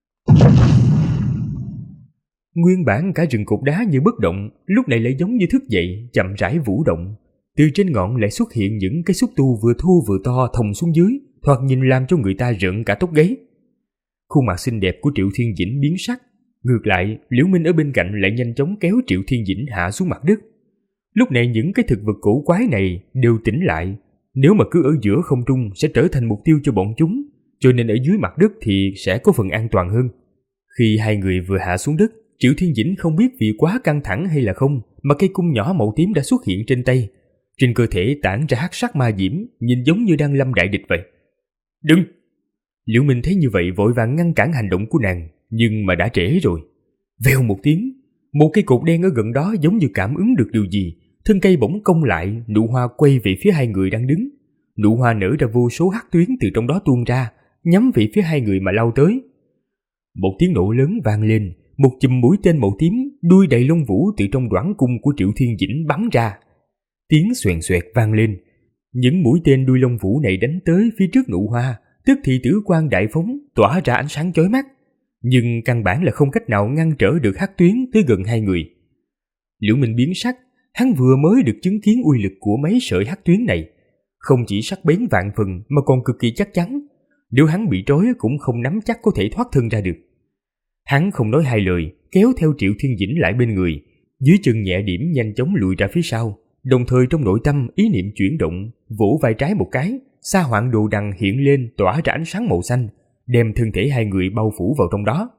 Nguyên bản cả rừng cột đá như bất động, lúc này lại giống như thức dậy, chậm rãi vũ động. Từ trên ngọn lại xuất hiện những cái xúc tu vừa thô vừa to thòng xuống dưới, thoạt nhìn làm cho người ta rợn cả tóc gáy. Khuôn mặt xinh đẹp của Triệu Thiên Dĩnh biến sắc. Ngược lại, Liễu Minh ở bên cạnh lại nhanh chóng kéo Triệu Thiên Dĩnh hạ xuống mặt đất. Lúc này những cái thực vật cổ quái này đều tỉnh lại. Nếu mà cứ ở giữa không trung sẽ trở thành mục tiêu cho bọn chúng, cho nên ở dưới mặt đất thì sẽ có phần an toàn hơn. Khi hai người vừa hạ xuống đất, Triệu Thiên Dĩnh không biết vì quá căng thẳng hay là không mà cây cung nhỏ màu tím đã xuất hiện trên tay. Trên cơ thể tản ra hắc sắc ma diễm, nhìn giống như đang lâm đại địch vậy. Đừng! Liễu Minh thấy như vậy vội vàng ngăn cản hành động của nàng, nhưng mà đã trễ rồi. Vèo một tiếng, một cây cột đen ở gần đó giống như cảm ứng được điều gì, thân cây bỗng cong lại, nụ hoa quay về phía hai người đang đứng. Nụ hoa nở ra vô số hắc tuyến từ trong đó tuôn ra, nhắm về phía hai người mà lao tới. Một tiếng nổ lớn vang lên, một chùm mũi tên màu tím đuôi đầy lông vũ từ trong đoản cung của Triệu Thiên Dĩnh bắn ra. Tiếng xoèn xoẹt vang lên. Những mũi tên đuôi lông vũ này đánh tới phía trước nụ hoa, tức thì tử quang đại phóng tỏa ra ánh sáng chói mắt, nhưng căn bản là không cách nào ngăn trở được hắc tuyến tới gần hai người. Liễu Minh biến sắc, hắn vừa mới được chứng kiến uy lực của mấy sợi hắc tuyến này, không chỉ sắc bén vạn phần mà còn cực kỳ chắc chắn, nếu hắn bị trói cũng không nắm chắc có thể thoát thân ra được. Hắn không nói hai lời, kéo theo Triệu Thiên Dĩnh lại bên người, dưới chân nhẹ điểm nhanh chóng lùi ra phía sau, đồng thời trong nội tâm ý niệm chuyển động, vỗ vai trái một cái, sa hoạn đồ đằng hiện lên tỏa ra ánh sáng màu xanh, đem thân thể hai người bao phủ vào trong đó.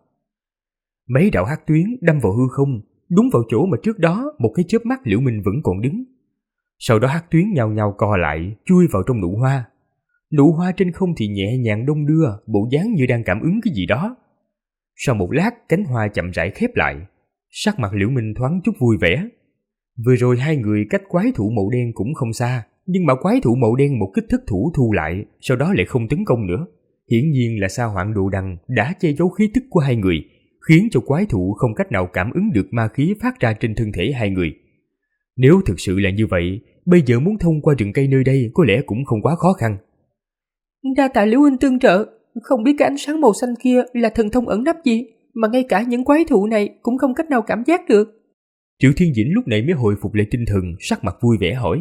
Mấy đạo hắc tuyến đâm vào hư không, đúng vào chỗ mà trước đó một cái chớp mắt Liễu Minh vẫn còn đứng. Sau đó hắc tuyến nhao nhao co lại, chui vào trong nụ hoa. Nụ hoa trên không thì nhẹ nhàng đong đưa, bộ dáng như đang cảm ứng cái gì đó. Sau một lát, cánh hoa chậm rãi khép lại, sắc mặt Liễu Minh thoáng chút vui vẻ. Vừa rồi hai người cách quái thụ màu đen cũng không xa, nhưng mà quái thụ màu đen một kích thức thủ thu lại, sau đó lại không tấn công nữa. Hiển nhiên là sa hoạn đồ đằng đã che giấu khí tức của hai người, khiến cho quái thụ không cách nào cảm ứng được ma khí phát ra trên thân thể hai người. Nếu thực sự là như vậy, bây giờ muốn thông qua rừng cây nơi đây có lẽ cũng không quá khó khăn. Đa tạ Liễu huynh tương trợ, không biết cái ánh sáng màu xanh kia là thần thông ẩn nấp gì, mà ngay cả những quái thụ này cũng không cách nào cảm giác được. Triệu Thiên Dĩnh lúc này mới hồi phục lại tinh thần, sắc mặt vui vẻ hỏi.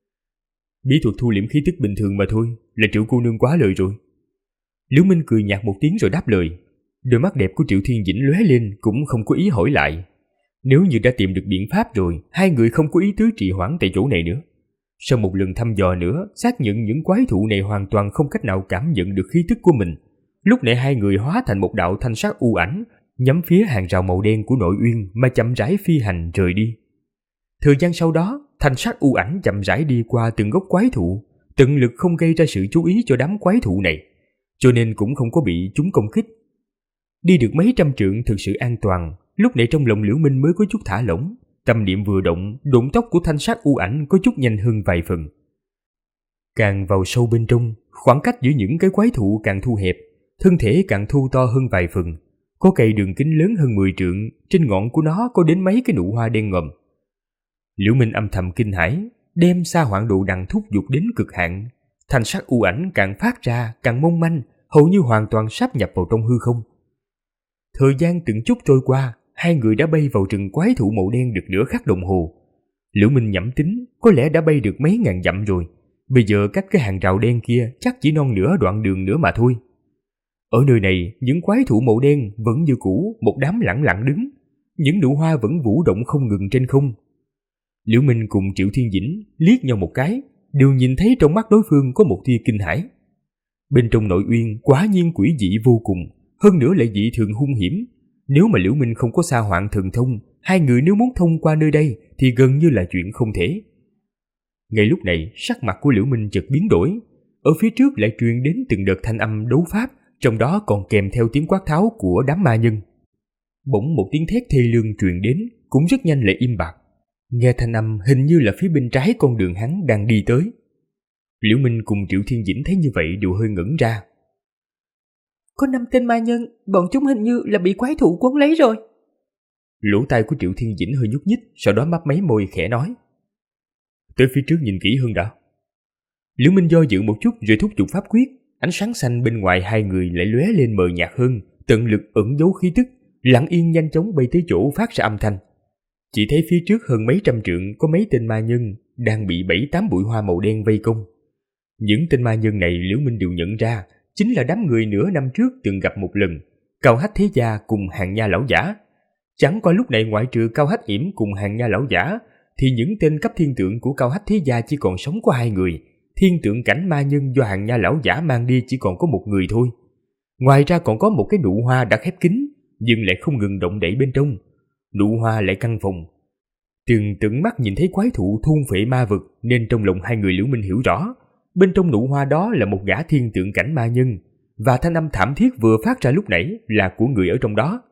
Bí thuật thu liễm khí tức bình thường mà thôi, là Triệu cô nương quá lời rồi. Liễu Minh cười nhạt một tiếng rồi đáp lời. Đôi mắt đẹp của Triệu Thiên Dĩnh lóe lên, cũng không có ý hỏi lại. Nếu như đã tìm được biện pháp rồi, hai người không có ý tứ trì hoãn tại chỗ này nữa. Sau một lần thăm dò nữa, xác nhận những quái thụ này hoàn toàn không cách nào cảm nhận được khí tức của mình. Lúc này hai người hóa thành một đạo thanh sắc u ảnh, nhắm phía hàng rào màu đen của nội uyên mà chậm rãi phi hành rời đi. Thời gian sau đó, thanh sắc u ảnh chậm rãi đi qua từng gốc quái thụ, tận lực không gây ra sự chú ý cho đám quái thụ này, cho nên cũng không có bị chúng công kích. Đi được mấy trăm trượng thực sự an toàn, lúc này trong lòng Liễu Minh mới có chút thả lỏng, tâm niệm vừa động, độn tốc của thanh sắc u ảnh có chút nhanh hơn vài phần. Càng vào sâu bên trong, khoảng cách giữa những cái quái thụ càng thu hẹp, thân thể càng thu to hơn vài phần. Có cây đường kính lớn hơn 10 trượng, trên ngọn của nó có đến mấy cái nụ hoa đen ngòm. Liễu Minh âm thầm kinh hãi, đem sa hoạn đồ đằng thúc giục đến cực hạn. Thanh sắc u ảnh càng phát ra càng mong manh, hầu như hoàn toàn sáp nhập vào trong hư không. Thời gian từng chút trôi qua, hai người đã bay vào rừng quái thụ màu đen được nửa khắc đồng hồ. Liễu Minh nhẩm tính, có lẽ đã bay được mấy ngàn dặm rồi. Bây giờ cách cái hàng rào đen kia chắc chỉ non nửa đoạn đường nữa mà thôi. Ở nơi này, những quái thụ màu đen vẫn như cũ, một đám lẳng lặng đứng. Những nụ hoa vẫn vũ động không ngừng trên không. Liễu Minh cùng Triệu Thiên Dĩnh liếc nhau một cái, đều nhìn thấy trong mắt đối phương có một tia kinh hãi. Bên trong nội uyên quả nhiên quỷ dị vô cùng, hơn nữa lại dị thường hung hiểm. Nếu mà Liễu Minh không có sa hoạn thần thông, hai người nếu muốn thông qua nơi đây thì gần như là chuyện không thể. Ngay lúc này, sắc mặt của Liễu Minh chợt biến đổi. Ở phía trước lại truyền đến từng đợt thanh âm đấu pháp, trong đó còn kèm theo tiếng quát tháo của đám ma nhân. Bỗng một tiếng thét thê lương truyền đến, cũng rất nhanh lại im bặt. Nghe thanh âm hình như là phía bên trái con đường hắn đang đi tới. Liễu Minh cùng Triệu Thiên Dĩnh thấy như vậy đều hơi ngẩn ra. Có 5 tên ma nhân, bọn chúng hình như là bị quái thụ quấn lấy rồi. Lỗ tai của Triệu Thiên Dĩnh hơi nhúc nhích, sau đó mấp máy môi khẽ nói. Tới phía trước nhìn kỹ hơn đã. Liễu Minh do dự một chút rồi thúc giục pháp quyết. Ánh sáng xanh bên ngoài hai người lại lóe lên mờ nhạt hơn, tận lực ẩn giấu khí tức, lặng yên nhanh chóng bay tới chỗ phát ra âm thanh. Chỉ thấy phía trước hơn mấy trăm trượng có mấy tên ma nhân đang bị 7-8 bụi hoa màu đen vây công. Những tên ma nhân này Liễu Minh đều nhận ra chính là đám người nửa năm trước từng gặp một lần, Cao Hách Thế Gia cùng Hàng Nha Lão Giả. Chẳng qua lúc này ngoại trừ Cao Hách Yểm cùng Hàng Nha Lão Giả, thì những tên cấp thiên tượng của Cao Hách Thế Gia chỉ còn sống có 2 người. Thiên tượng cảnh ma nhân do Hàng Nha Lão Giả mang đi chỉ còn có 1 người thôi. Ngoài ra còn có một cái nụ hoa đã khép kín, nhưng lại không ngừng động đậy bên trong. nụ hoa lại căng phồng. Từng tận mắt nhìn thấy quái thụ thôn phệ ma vực nên trong lòng hai người Liễu Minh hiểu rõ, bên trong nụ hoa đó là một gã thiên tượng cảnh ma nhân, và thanh âm thảm thiết vừa phát ra lúc nãy là của người ở trong đó.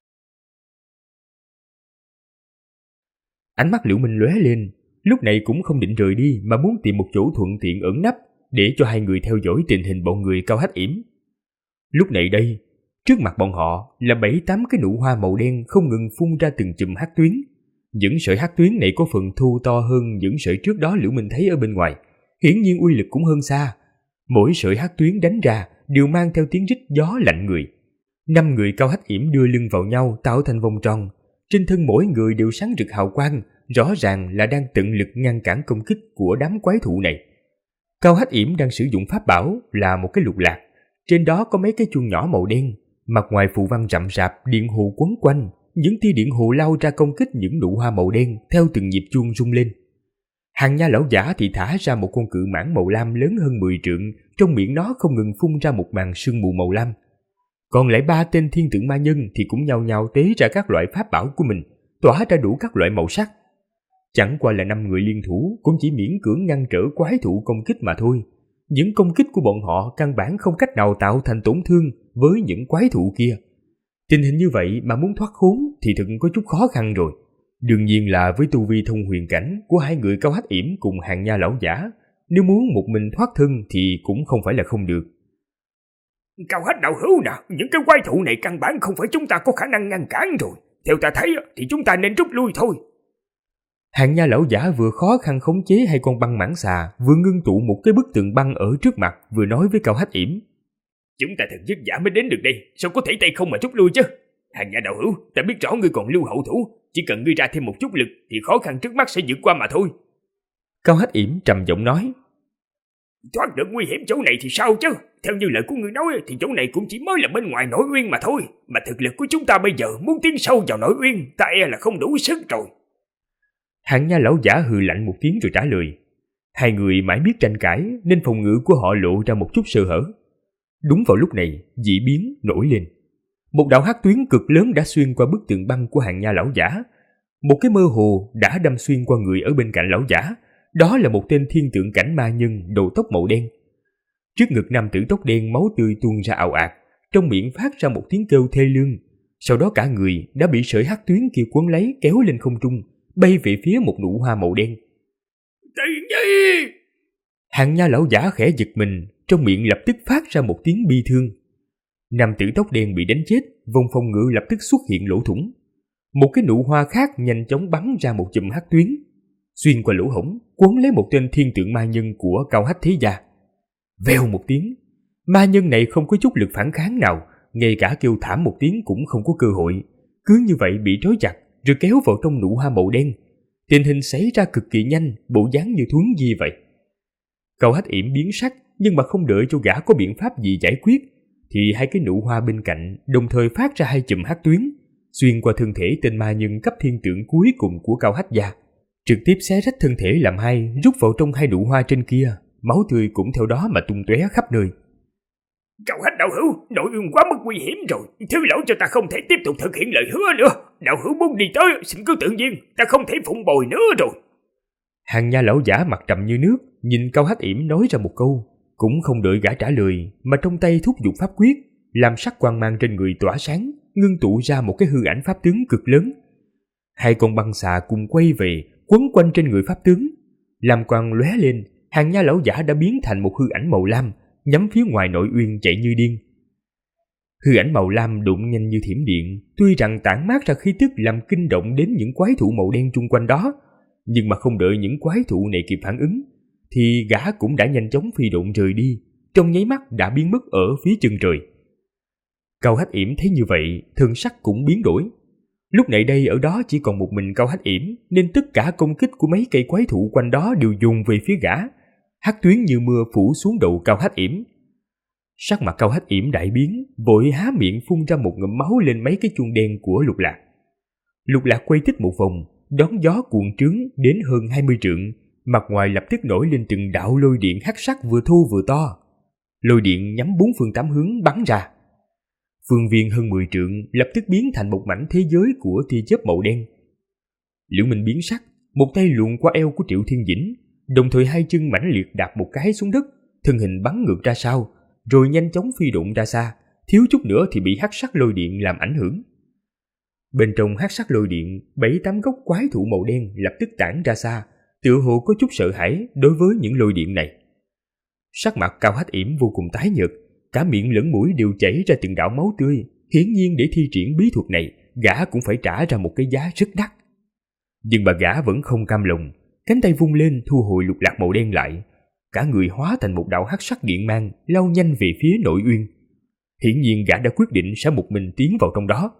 Ánh mắt Liễu Minh lóe lên, lúc này cũng không định rời đi mà muốn tìm một chỗ thuận tiện ẩn nấp để cho hai người theo dõi tình hình bọn người Cao Hách Yểm. Lúc này đây, trước mặt bọn họ là 7-8 cái nụ hoa màu đen không ngừng phun ra từng chùm hắc tuyến. Những sợi hắc tuyến này có phần thu to hơn những sợi trước đó Liễu Minh thấy ở bên ngoài, hiển nhiên uy lực cũng hơn xa. Mỗi sợi hắc tuyến đánh ra đều mang theo tiếng rít gió lạnh người. 5 người Cao Hách Yểm đưa lưng vào nhau tạo thành vòng tròn, trên thân mỗi người đều sáng rực hào quang, rõ ràng là đang tận lực ngăn cản công kích của đám quái thụ này. Cao Hách Yểm đang sử dụng pháp bảo là một cái lục lạc, trên đó có mấy cái chuông nhỏ màu đen, mặt ngoài phù văn rậm rạp, điện hồ quấn quanh, những tia điện hồ lao ra công kích những nụ hoa màu đen theo từng nhịp chuông rung lên. Hàng Nha lão giả thì thả ra một con cự mãng màu lam lớn hơn 10 trượng, trong miệng nó không ngừng phun ra một màn sương mù màu lam. Còn lại 3 tên thiên tượng ma nhân thì cũng nhao nhao tế ra các loại pháp bảo của mình, tỏa ra đủ các loại màu sắc. Chẳng qua là 5 người liên thủ cũng chỉ miễn cưỡng ngăn trở quái thụ công kích mà thôi. Những công kích của bọn họ căn bản không cách nào tạo thành tổn thương với những quái thụ kia. Tình hình như vậy mà muốn thoát khốn thì thật có chút khó khăn rồi. Đương nhiên là với tu vi thông huyền cảnh của hai người Cao Hách Yểm cùng Hàng Nha lão giả, nếu muốn một mình thoát thân thì cũng không phải là không được. Cao Hách đạo hữu nào, những cái quái thụ này căn bản không phải chúng ta có khả năng ngăn cản rồi. Theo ta thấy thì chúng ta nên rút lui thôi. Hàng Nha lão giả vừa khó khăn khống chế hai con băng mãng xà, vừa ngưng tụ một cái bức tượng băng ở trước mặt, vừa nói với Cao Hách Yểm. Chúng ta thật vất vả mới đến được đây, sao có thể tay không mà rút lui chứ? Hàng Nha đạo hữu, ta biết rõ ngươi còn lưu hậu thủ, chỉ cần ngươi ra thêm một chút lực thì khó khăn trước mắt sẽ vượt qua mà thôi. Cao Hách Yểm trầm giọng nói. Thoát được nguy hiểm chỗ này thì sao chứ? Theo như lời của ngươi nói thì chỗ này cũng chỉ mới là bên ngoài nội uyên mà thôi. Mà thực lực của chúng ta bây giờ muốn tiến sâu vào nội uyên, ta e là không đủ sức rồi. Hàng Nha lão giả hừ lạnh một tiếng rồi trả lời. Hai người mãi biết tranh cãi nên phòng ngự của họ lộ ra một chút sơ hở. Đúng vào lúc này, dị biến nổi lên. Một đạo hắc tuyến cực lớn đã xuyên qua bức tường băng của Hàng Nha lão giả. Một cái mơ hồ đã đâm xuyên qua người ở bên cạnh lão giả. Đó là một tên thiên tượng cảnh ma nhân đầu tóc màu đen. Trước ngực nam tử tóc đen máu tươi tuôn ra ào ạt, trong miệng phát ra một tiếng kêu thê lương. Sau đó cả người đã bị sợi hắc tuyến kia quấn lấy kéo lên không trung, bay về phía một nụ hoa màu đen. Tiền nhi! Hàng Nha lão giả khẽ giật mình, trong miệng lập tức phát ra một tiếng bi thương. Nam tử tóc đen bị đánh chết, vòng phòng ngự lập tức xuất hiện lỗ thủng. Một cái nụ hoa khác nhanh chóng bắn ra một chùm hắc tuyến, xuyên qua lỗ hổng, quấn lấy một tên thiên tượng ma nhân của Cao Hách thế gia. Vèo một tiếng, ma nhân này không có chút lực phản kháng nào, ngay cả kêu thảm một tiếng cũng không có cơ hội, cứ như vậy bị trói chặt rồi kéo vào trong nụ hoa màu đen. Tình hình xảy ra cực kỳ nhanh, bộ dáng như thuấn di vậy. Cao Hách Yểm biến sắc, nhưng mà không đợi cho gã có biện pháp gì giải quyết, thì hai cái nụ hoa bên cạnh đồng thời phát ra hai chùm hắc tuyến, xuyên qua thân thể tên ma nhân cấp thiên tượng cuối cùng của Cao Hách gia, trực tiếp xé rách thân thể làm hai, rút vào trong hai nụ hoa trên kia, máu tươi cũng theo đó mà tung tóe khắp nơi. Cao Hách đạo hữu, nội uyên quá mức nguy hiểm rồi, thứ lỗi cho ta không thể tiếp tục thực hiện lời hứa nữa. Đạo hữu muốn đi tới, xin cứ tự nhiên, ta không thể phụng bồi nữa rồi. Hàng Nha lão giả mặt trầm như nước, nhìn Cao Hách Yểm nói ra một câu, cũng không đợi gã trả lời, mà trong tay thúc giục pháp quyết, làm sắc quang mang trên người tỏa sáng, ngưng tụ ra một cái hư ảnh pháp tướng cực lớn. Hai con băng xà cùng quay về, quấn quanh trên người pháp tướng. Làm quang lóe lên, Hàng Nha lão giả đã biến thành một hư ảnh màu lam, nhắm phía ngoài nội uyên chạy như điên. Hư ảnh màu lam đụng nhanh như thiểm điện, tuy rằng tản mát ra khí tức làm kinh động đến những quái thụ màu đen chung quanh đó, nhưng mà không đợi những quái thụ này kịp phản ứng, thì gã cũng đã nhanh chóng phi độn rời đi, trong nháy mắt đã biến mất ở phía chân trời. Cao Hách Yểm thấy như vậy, thân sắc cũng biến đổi. Lúc này đây ở đó chỉ còn một mình Cao Hách Yểm, nên tất cả công kích của mấy cây quái thụ quanh đó đều dồn về phía gã. Hắc tuyến như mưa phủ xuống đầu Cao Hách Yểm. Sắc mặt Cao Hách Yểm đại biến, vội há miệng phun ra một ngụm máu lên mấy cái chuông đen của lục lạc. Lục lạc quay tích một vòng, đón gió cuộn trướng đến hơn 20 trượng, mặt ngoài lập tức nổi lên từng đạo lôi điện hắc sắc vừa thô vừa to. Lôi điện nhắm bốn phương tám hướng bắn ra. Phương viên hơn 10 trượng lập tức biến thành một mảnh thế giới của tia chớp màu đen. Liễu Minh biến sắc, một tay luồn qua eo của Triệu Thiên Dĩnh, đồng thời hai chân mãnh liệt đạp một cái xuống đất, thân hình bắn ngược ra sau, rồi nhanh chóng phi độn ra xa, thiếu chút nữa thì bị hắc sắc lôi điện làm ảnh hưởng. Bên trong hắc sắc lôi điện, 7-8 gốc quái thụ màu đen lập tức tản ra xa, tựa hồ có chút sợ hãi đối với những lôi điện này. Sắc mặt Cao Hách Yểm vô cùng tái nhợt, cả miệng lẫn mũi đều chảy ra từng đạo máu tươi, hiển nhiên để thi triển bí thuật này, gã cũng phải trả ra một cái giá rất đắt. Nhưng mà gã vẫn không cam lòng, cánh tay vung lên thu hồi lục lạc màu đen lại, cả người hóa thành một đạo hắc sắc điện mang lao nhanh về phía nội uyên. Hiển nhiên gã đã quyết định sẽ một mình tiến vào trong đó.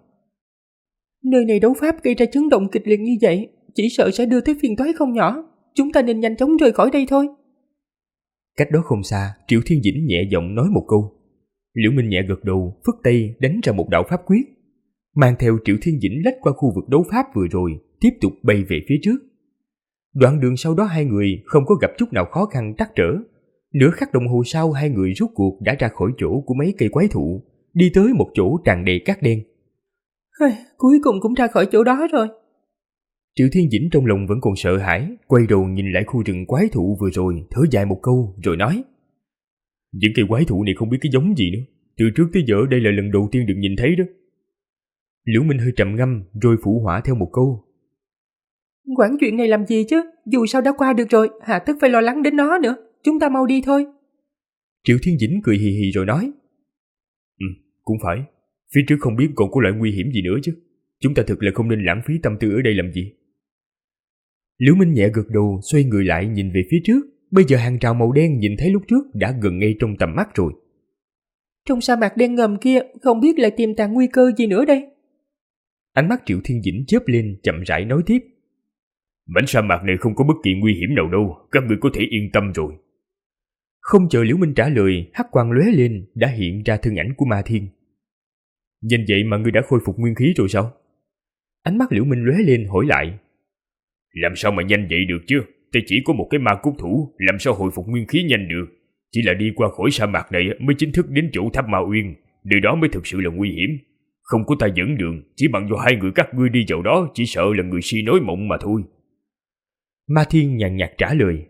Nơi này đấu pháp gây ra chấn động kịch liệt như vậy, chỉ sợ sẽ đưa tới phiền toái không nhỏ. Chúng ta nên nhanh chóng rời khỏi đây thôi. Cách đó không xa, Triệu Thiên Dĩnh nhẹ giọng nói một câu. Liễu Minh nhẹ gật đầu, phất tay đánh ra một đạo pháp quyết, mang theo Triệu Thiên Dĩnh lách qua khu vực đấu pháp vừa rồi, tiếp tục bay về phía trước. Đoạn đường sau đó hai người không có gặp chút nào khó khăn trắc trở. Nửa khắc đồng hồ sau, hai người rốt cuộc đã ra khỏi chỗ của mấy cây quái thụ, đi tới một chỗ tràn đầy cát đen. Cuối cùng cũng ra khỏi chỗ đó rồi. Triệu Thiên Dĩnh trong lòng vẫn còn sợ hãi, quay đầu nhìn lại khu rừng quái thụ vừa rồi, thở dài một câu rồi nói: những cây quái thụ này không biết cái giống gì nữa, từ trước tới giờ đây là lần đầu tiên được nhìn thấy đó. Liễu Minh hơi trầm ngâm rồi phụ họa theo một câu: quản chuyện này làm gì chứ, dù sao đã qua được rồi, hà tất phải lo lắng đến nó nữa, chúng ta mau đi thôi. Triệu Thiên Dĩnh cười hì hì rồi nói: cũng phải, phía trước không biết còn có loại nguy hiểm gì nữa chứ, chúng ta thực là không nên lãng phí tâm tư ở đây làm gì. Liễu Minh nhẹ gật đầu, xoay người lại nhìn về phía trước. Bây giờ hàng rào màu đen nhìn thấy lúc trước đã gần ngay trong tầm mắt rồi. Trong sa mạc đen ngầm kia không biết lại tiềm tàng nguy cơ gì nữa đây. Ánh mắt Triệu Thiên Dĩnh chớp lên, chậm rãi nói tiếp: mảnh sa mạc này không có bất kỳ nguy hiểm nào đâu, các người có thể yên tâm rồi. Không chờ Liễu Minh trả lời, hắc quang lóe lên, đã hiện ra thân ảnh của Ma Thiên. Nhanh vậy mà ngươi đã khôi phục nguyên khí rồi sao? Ánh mắt Liễu Minh lóe lên hỏi lại. Làm sao mà nhanh vậy được chứ, ta chỉ có một cái ma cốt thủ, làm sao hồi phục nguyên khí nhanh được. Chỉ là đi qua khỏi sa mạc này mới chính thức đến chỗ tháp Ma Uyên, nơi đó mới thực sự là nguy hiểm. Không có ta dẫn đường, chỉ bằng do hai người các ngươi đi vào đó, chỉ sợ là người si nói mộng mà thôi. Ma Thiên nhàn nhạt trả lời.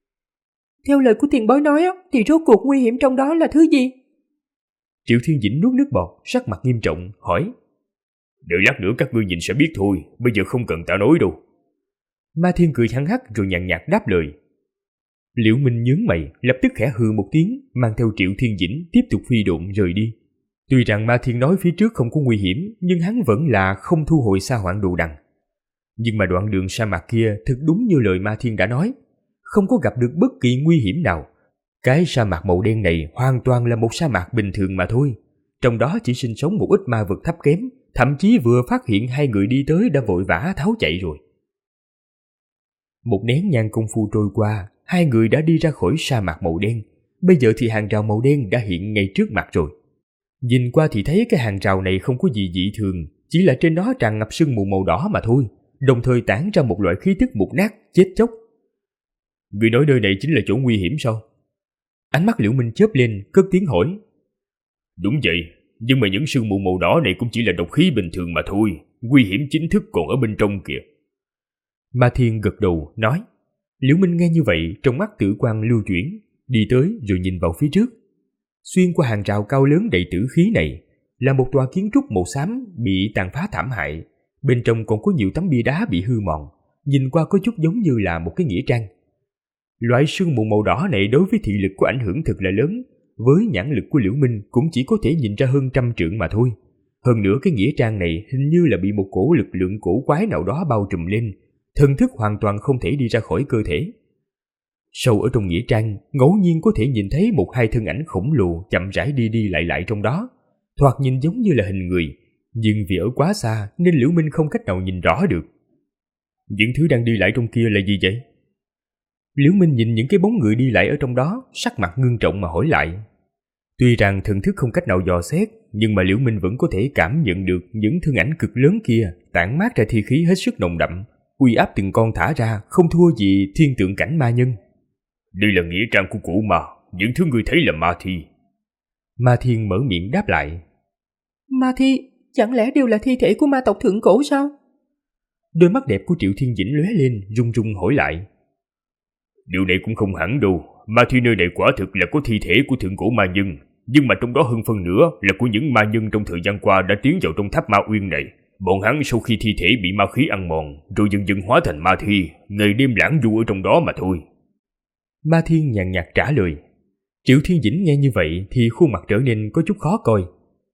Theo lời của tiền bối nói thì rốt cuộc nguy hiểm trong đó là thứ gì? Triệu Thiên Dĩnh nuốt nước bọt, sắc mặt nghiêm trọng hỏi. Đợi lát nữa các ngươi nhìn sẽ biết thôi, bây giờ không cần ta nói đâu. Ma Thiên cười hăng hắc rồi nhàn nhạt đáp lời. Liễu Minh nhướng mày, lập tức khẽ hừ một tiếng, mang theo Triệu Thiên Dĩnh tiếp tục phi độn rời đi. Tuy rằng Ma Thiên nói phía trước không có nguy hiểm, nhưng hắn vẫn là không thu hồi Sa Hoạn Đồ Đằng. Nhưng mà đoạn đường sa mạc kia thực đúng như lời Ma Thiên đã nói, không có gặp được bất kỳ nguy hiểm nào. Cái sa mạc màu đen này hoàn toàn là một sa mạc bình thường mà thôi. Trong đó chỉ sinh sống một ít ma vật thấp kém, thậm chí vừa phát hiện hai người đi tới đã vội vã tháo chạy rồi. Một nén nhang công phu trôi qua, hai người đã đi ra khỏi sa mạc màu đen. Bây giờ thì hàng rào màu đen đã hiện ngay trước mặt rồi. Nhìn qua thì thấy cái hàng rào này không có gì dị thường, chỉ là trên đó tràn ngập sương mù màu đỏ mà thôi, đồng thời tản ra một loại khí tức mục nát, chết chóc. Người nói nơi này chính là chỗ nguy hiểm sao? Ánh mắt Liễu Minh chớp lên, cất tiếng hỏi. Đúng vậy, nhưng mà những sương mù màu đỏ này cũng chỉ là độc khí bình thường mà thôi, nguy hiểm chính thức còn ở bên trong kìa. Ma Thiên gật đầu, nói. Liễu Minh nghe như vậy, trong mắt tử quang lưu chuyển, đi tới rồi nhìn vào phía trước. Xuyên qua hàng rào cao lớn đầy tử khí này, là một tòa kiến trúc màu xám bị tàn phá thảm hại. Bên trong còn có nhiều tấm bia đá bị hư mòn, nhìn qua có chút giống như là một cái nghĩa trang. Loại sương mù màu đỏ này đối với thị lực có ảnh hưởng thật là lớn, với nhãn lực của Liễu Minh cũng chỉ có thể nhìn ra hơn 100 trượng mà thôi. Hơn nữa cái nghĩa trang này hình như là bị một cổ lực lượng cổ quái nào đó bao trùm lên, thần thức hoàn toàn không thể đi ra khỏi cơ thể. Sâu ở trong nghĩa trang, ngẫu nhiên có thể nhìn thấy một hai thân ảnh khổng lồ chậm rãi đi đi lại trong đó, thoạt nhìn giống như là hình người, nhưng vì ở quá xa nên Liễu Minh không cách nào nhìn rõ được. Những thứ đang đi lại trong kia là gì vậy? Liễu Minh nhìn những cái bóng người đi lại ở trong đó, sắc mặt ngưng trọng mà hỏi lại. Tuy rằng thần thức không cách nào dò xét, nhưng mà Liễu Minh vẫn có thể cảm nhận được những thân ảnh cực lớn kia tản mát ra thi khí hết sức nồng đậm, uy áp từng con thả ra không thua gì thiên tượng cảnh ma nhân. Đây là nghĩa trang của cổ ma, những thứ ngươi thấy là ma thi. Ma Thiên mở miệng đáp lại. Ma thi, chẳng lẽ đều là thi thể của ma tộc thượng cổ sao? Đôi mắt đẹp của Triệu Thiên Dĩnh lóe lên, run run hỏi lại. Điều này cũng không hẳn đâu, ma thi nơi này quả thực là có thi thể của thượng cổ ma nhân, nhưng mà trong đó hơn phân nửa là của những ma nhân trong thời gian qua đã tiến vào trong tháp Ma Uyên này. Bọn hắn sau khi thi thể bị ma khí ăn mòn, rồi dần dần hóa thành ma thi, ngày đêm lãng du ở trong đó mà thôi. Ma Thiên nhàn nhạt trả lời. Triệu Thiên Dĩnh nghe như vậy thì khuôn mặt trở nên có chút khó coi.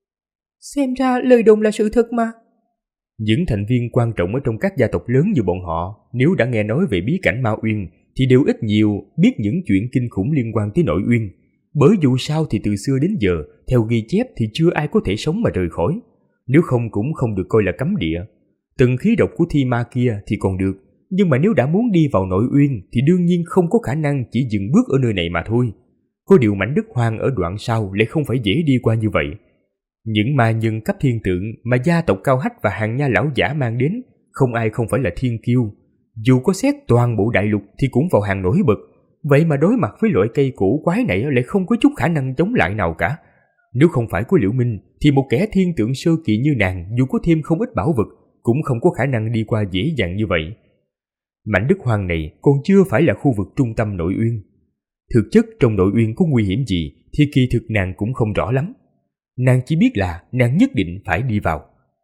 Xem ra lời đồn là sự thật mà. Những thành viên quan trọng ở trong các gia tộc lớn như bọn họ, nếu đã nghe nói về bí cảnh Ma Uyên thì đều ít nhiều biết những chuyện kinh khủng liên quan tới nội uyên. Bởi dù sao thì từ xưa đến giờ, theo ghi chép thì chưa ai có thể sống mà rời khỏi. Nếu không cũng không được coi là cấm địa. Từng khí độc của thi ma kia thì còn được, nhưng mà nếu đã muốn đi vào nội uyên thì đương nhiên không có khả năng chỉ dừng bước ở nơi này mà thôi. Có điều mảnh đất hoang ở đoạn sau lại không phải dễ đi qua như vậy. Những ma nhân cấp thiên tượng mà gia tộc Cao Hách và Hàng Nha lão giả mang đến, không ai không phải là thiên kiêu. Dù có xét toàn bộ đại lục thì cũng vào hàng nổi bật. Vậy mà đối mặt với loại cây cổ quái này lại không có chút khả năng chống lại nào cả. Nếu không phải của Liễu Minh thì một kẻ thiên tượng sơ kỳ như nàng dù có thêm không ít bảo vật cũng không có khả năng đi qua dễ dàng như vậy. Mảnh đất hoang này còn chưa phải là khu vực trung tâm nội uyên. Thực chất trong nội uyên có nguy hiểm gì thì kỳ thực nàng cũng không rõ lắm. Nàng chỉ biết là nàng nhất định phải đi vào.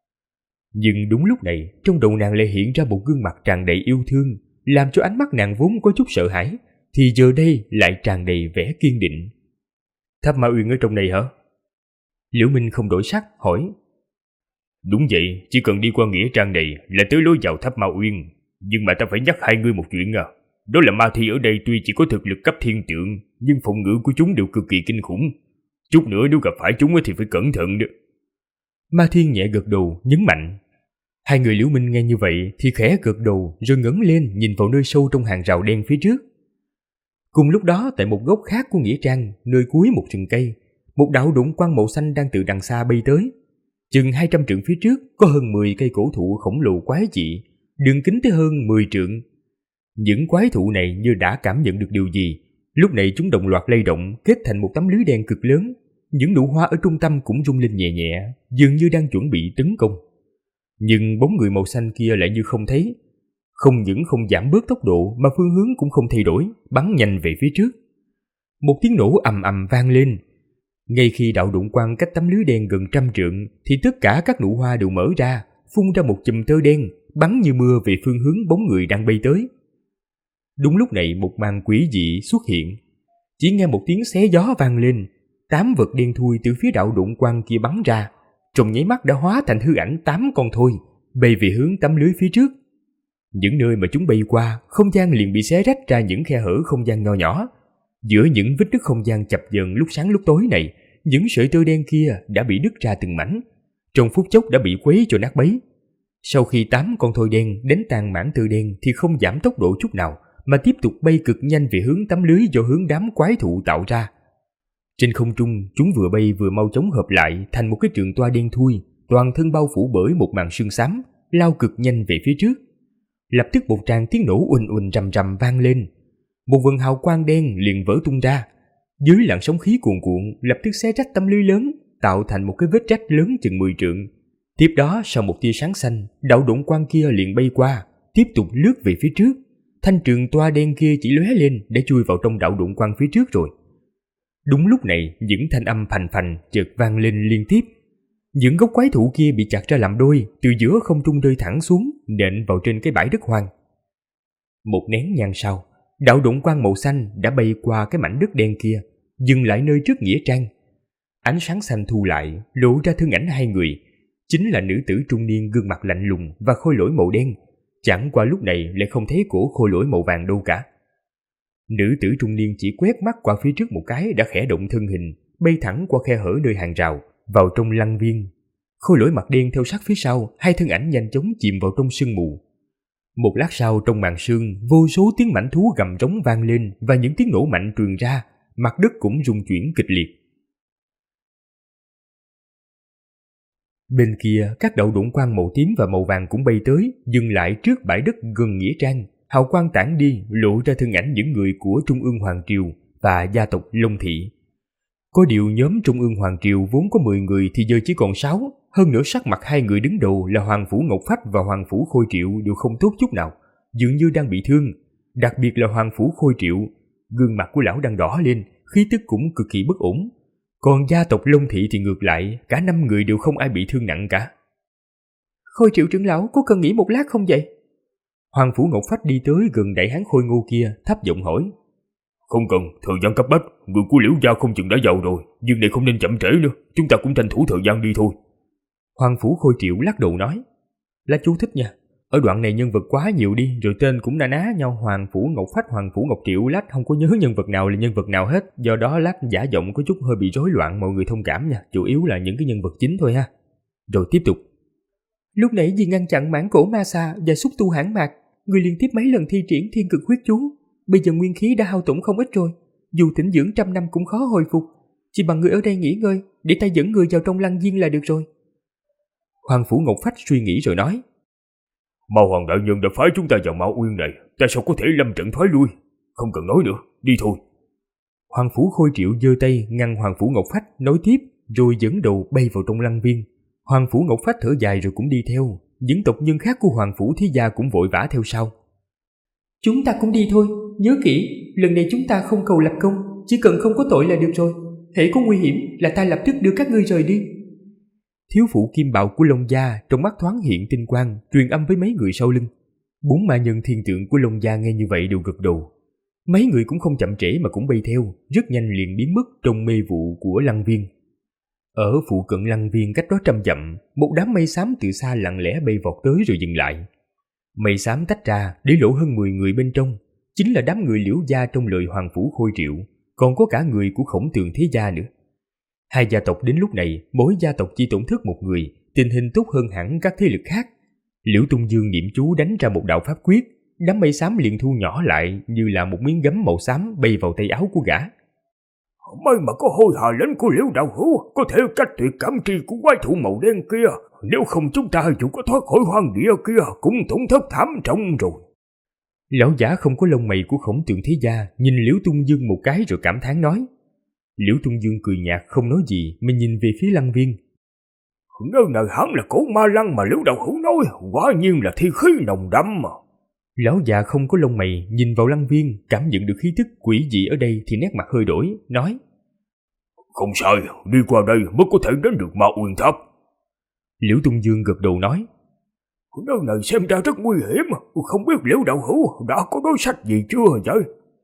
Nhưng đúng lúc này trong đầu nàng lại hiện ra một gương mặt tràn đầy yêu thương, làm cho ánh mắt nàng vốn có chút sợ hãi thì giờ đây lại tràn đầy vẻ kiên định. Tháp Ma Uyên ở trong này hả? Liễu Minh không đổi sắc hỏi. Đúng vậy, chỉ cần đi qua nghĩa trang này là tới lối vào tháp Ma Uyên. Nhưng mà ta phải nhắc hai ngươi một chuyện à. Đó là ma thi ở đây tuy chỉ có thực lực cấp thiên tượng, nhưng phòng ngự của chúng đều cực kỳ kinh khủng. Chút nữa nếu gặp phải chúng thì phải cẩn thận đó. Ma Thiên nhẹ gật đầu nhấn mạnh. Hai người Liễu Minh nghe như vậy thì khẽ gật đầu rồi ngẩng lên nhìn vào nơi sâu trong hàng rào đen phía trước. Cùng lúc đó tại một góc khác của nghĩa trang, nơi cuối một rừng cây, một đạo đụng quang màu xanh đang từ đằng xa bay tới. Chừng 200 trượng phía trước có hơn 10 cây cổ thụ khổng lồ quái dị, đường kính tới hơn 10 trượng. Những quái thụ này như đã cảm nhận được điều gì, lúc này chúng đồng loạt lay động kết thành một tấm lưới đen cực lớn. Những nụ hoa ở trung tâm cũng rung lên nhẹ nhẹ, dường như đang chuẩn bị tấn công. Nhưng bóng người màu xanh kia lại như không thấy. Không những không giảm bớt tốc độ mà phương hướng cũng không thay đổi, bắn nhanh về phía trước. Một tiếng nổ ầm ầm vang lên. Ngay khi đạo đụng quang cách tấm lưới đen gần 100 trượng thì tất cả các nụ hoa đều mở ra, phun ra một chùm tơ đen, bắn như mưa về phương hướng bóng người đang bay tới. Đúng lúc này một màn quỷ dị xuất hiện. Chỉ nghe một tiếng xé gió vang lên, 8 vật đen thui từ phía đạo đụng quang kia bắn ra, trong nháy mắt đã hóa thành hư ảnh 8 con thoi, bay về hướng tấm lưới phía trước. Những nơi mà chúng bay qua, không gian liền bị xé rách ra những khe hở không gian nho nhỏ. Giữa những vết nứt không gian chập chờn lúc sáng lúc tối này, những sợi tơ đen kia đã bị đứt ra từng mảnh, trong phút chốc đã bị quấy cho nát bấy. Sau khi 8 con thoi đen đánh tan mảng tơ đen thì không giảm tốc độ chút nào, mà tiếp tục bay cực nhanh về hướng tấm lưới do hướng đám quái thụ tạo ra. Trên không trung, chúng vừa bay vừa mau chóng hợp lại thành một cái trường toa đen thui, toàn thân bao phủ bởi một màn sương xám, lao cực nhanh về phía trước. Lập tức một tràng tiếng nổ uỳnh uỳnh rầm rầm vang lên. Một vầng hào quang đen liền vỡ tung ra. Dưới làn sóng khí cuồn cuộn lập tức xé rách tấm lưới lớn, tạo thành một cái vết rách lớn chừng 10 trượng. Tiếp đó sau một tia sáng xanh, đạo đụng quang kia liền bay qua, tiếp tục lướt về phía trước. Thanh trường toa đen kia chỉ lóe lên để chui vào trong đạo đụng quang phía trước rồi. Đúng lúc này, những thanh âm phành phành chợt vang lên liên tiếp. Những gốc quái thụ kia bị chặt ra làm đôi, từ giữa không trung rơi thẳng xuống, nện vào trên cái bãi đất hoang. Một nén nhang sau, đạo đụng quang màu xanh đã bay qua cái mảnh đất đen kia, dừng lại nơi trước nghĩa trang. Ánh sáng xanh thu lại, lộ ra thân ảnh hai người, chính là nữ tử trung niên gương mặt lạnh lùng và khôi lỗi màu đen. Chẳng qua lúc này lại không thấy cổ khôi lỗi màu vàng đâu cả. Nữ tử trung niên chỉ quét mắt qua phía trước một cái đã khẽ động thân hình, bay thẳng qua khe hở nơi hàng rào, vào trong lăng viên. Khôi lỗi mặt đen theo sát phía sau, hai thân ảnh nhanh chóng chìm vào trong sương mù. Một lát sau trong màn sương, vô số tiếng mãnh thú gầm rống vang lên và những tiếng nổ mạnh truyền ra, mặt đất cũng rung chuyển kịch liệt. Bên kia, các đạo đụng quang màu tím và màu vàng cũng bay tới, dừng lại trước bãi đất gần nghĩa trang. Hào quang tản đi, lộ ra thân ảnh những người của Trung ương Hoàng Triều và gia tộc Long Thị. Có điều nhóm Trung ương Hoàng Triều vốn có 10 người thì giờ chỉ còn 6, Hơn nữa sắc mặt hai người đứng đầu là Hoàng Phủ Ngọc Phách và Hoàng Phủ Khôi Triệu đều không tốt chút nào, dường như đang bị thương. Đặc biệt là Hoàng Phủ Khôi Triệu, gương mặt của lão đang đỏ lên, khí tức cũng cực kỳ bất ổn. Còn gia tộc Long Thị thì ngược lại, cả 5 người đều không ai bị thương nặng cả. Khôi Triệu trưởng lão có cần nghỉ một lát không vậy? Hoàng Phủ Ngọc Phách đi tới gần đại hán Khôi Ngô kia, thấp giọng hỏi. Không cần, thời gian cấp bách, người của Liễu gia không chừng đã giàu rồi, nhưng này không nên chậm trễ nữa, chúng ta cũng tranh thủ thời gian đi thôi. Hoàng Phủ Khôi Triệu lắc đầu nói. Là chú thích nha, ở đoạn này nhân vật quá nhiều đi, rồi tên cũng na ná nhau. Hoàng Phủ Ngọc Phách, Hoàng Phủ Ngọc Triệu, lát không có nhớ nhân vật nào là nhân vật nào hết, do đó lát giả giọng có chút hơi bị rối loạn, mọi người thông cảm nha, chủ yếu là những cái nhân vật chính thôi ha. Rồi tiếp tục. Lúc nãy vì ngăn chặn mãn cổ ma xà và xúc tu hãn mạc, người liên tiếp mấy lần thi triển thiên cực huyết chú, bây giờ nguyên khí đã hao tổn không ít rồi, dù tĩnh dưỡng 100 năm cũng khó hồi phục, chỉ bằng người ở đây nghỉ ngơi, để ta dẫn người vào trong lăng viên là được rồi. Hoàng Phủ Ngọc Phách suy nghĩ rồi nói. Mao Hoàng đại nhân đã phái chúng ta vào Mao Uyên này, ta sao có thể lâm trận thoái lui? Không cần nói nữa, đi thôi. Hoàng Phủ Khôi Triệu giơ tay ngăn Hoàng Phủ Ngọc Phách nói tiếp, rồi dẫn đầu bay vào trong lăng viên. Hoàng Phủ Ngọc Phách thở dài rồi cũng đi theo, những tộc nhân khác của Hoàng Phủ Thế Gia cũng vội vã theo sau. Chúng ta cũng đi thôi, nhớ kỹ, lần này chúng ta không cầu lập công, chỉ cần không có tội là được rồi. Hễ có nguy hiểm là ta lập tức đưa các ngươi rời đi. Thiếu phụ Kim Bào của Long Gia trong mắt thoáng hiện tinh quang, truyền âm với mấy người sau lưng. 4 ma nhân thiên tượng của Long Gia nghe như vậy đều gật đầu. Mấy người cũng không chậm trễ mà cũng bay theo, rất nhanh liền biến mất trong mê vụ của lăng viên. Ở phụ cận lăng viên cách đó 100 dặm, một đám mây xám từ xa lặng lẽ bay vọt tới rồi dừng lại. Mây xám tách ra để lộ hơn 10 người bên trong, chính là đám người Liễu gia trong lời Hoàng Phủ Khôi Triệu, còn có cả người của Khổng Tường Thế Gia nữa. Hai gia tộc đến lúc này, mỗi gia tộc chỉ tổn thất một người, tình hình tốt hơn hẳn các thế lực khác. Liễu Tung Dương niệm chú đánh ra một đạo pháp quyết, đám mây xám liền thu nhỏ lại như là một miếng gấm màu xám bay vào tay áo của gã. May mà có Hôi Hà Lệnh của Liễu đạo hữu có thể cách tuyệt cảm tri của quái thú màu đen kia, nếu không chúng ta dù có thoát khỏi hoang địa kia cũng tổn thất thảm trọng rồi. Lão giả không có lông mày của Khổng Tường Thế Gia nhìn Liễu Tung Dương một cái rồi cảm thán nói. Liễu Tung Dương cười nhạt không nói gì mà nhìn về phía lăng viên. Nơi này hẳn là cổ ma lăng mà Liễu đạo hữu nói, quả nhiên là thi khí nồng đậm mà. Lão già không có lông mày nhìn vào lăng viên, cảm nhận được khí tức quỷ dị ở đây thì nét mặt hơi đổi, nói. Không sai, đi qua đây mới có thể đến được Ma Uyên Tháp. Liễu Tung Dương gật đầu nói. Nơi này xem ra rất nguy hiểm, không biết Liễu đạo hữu đã có đối sách gì chưa vậy?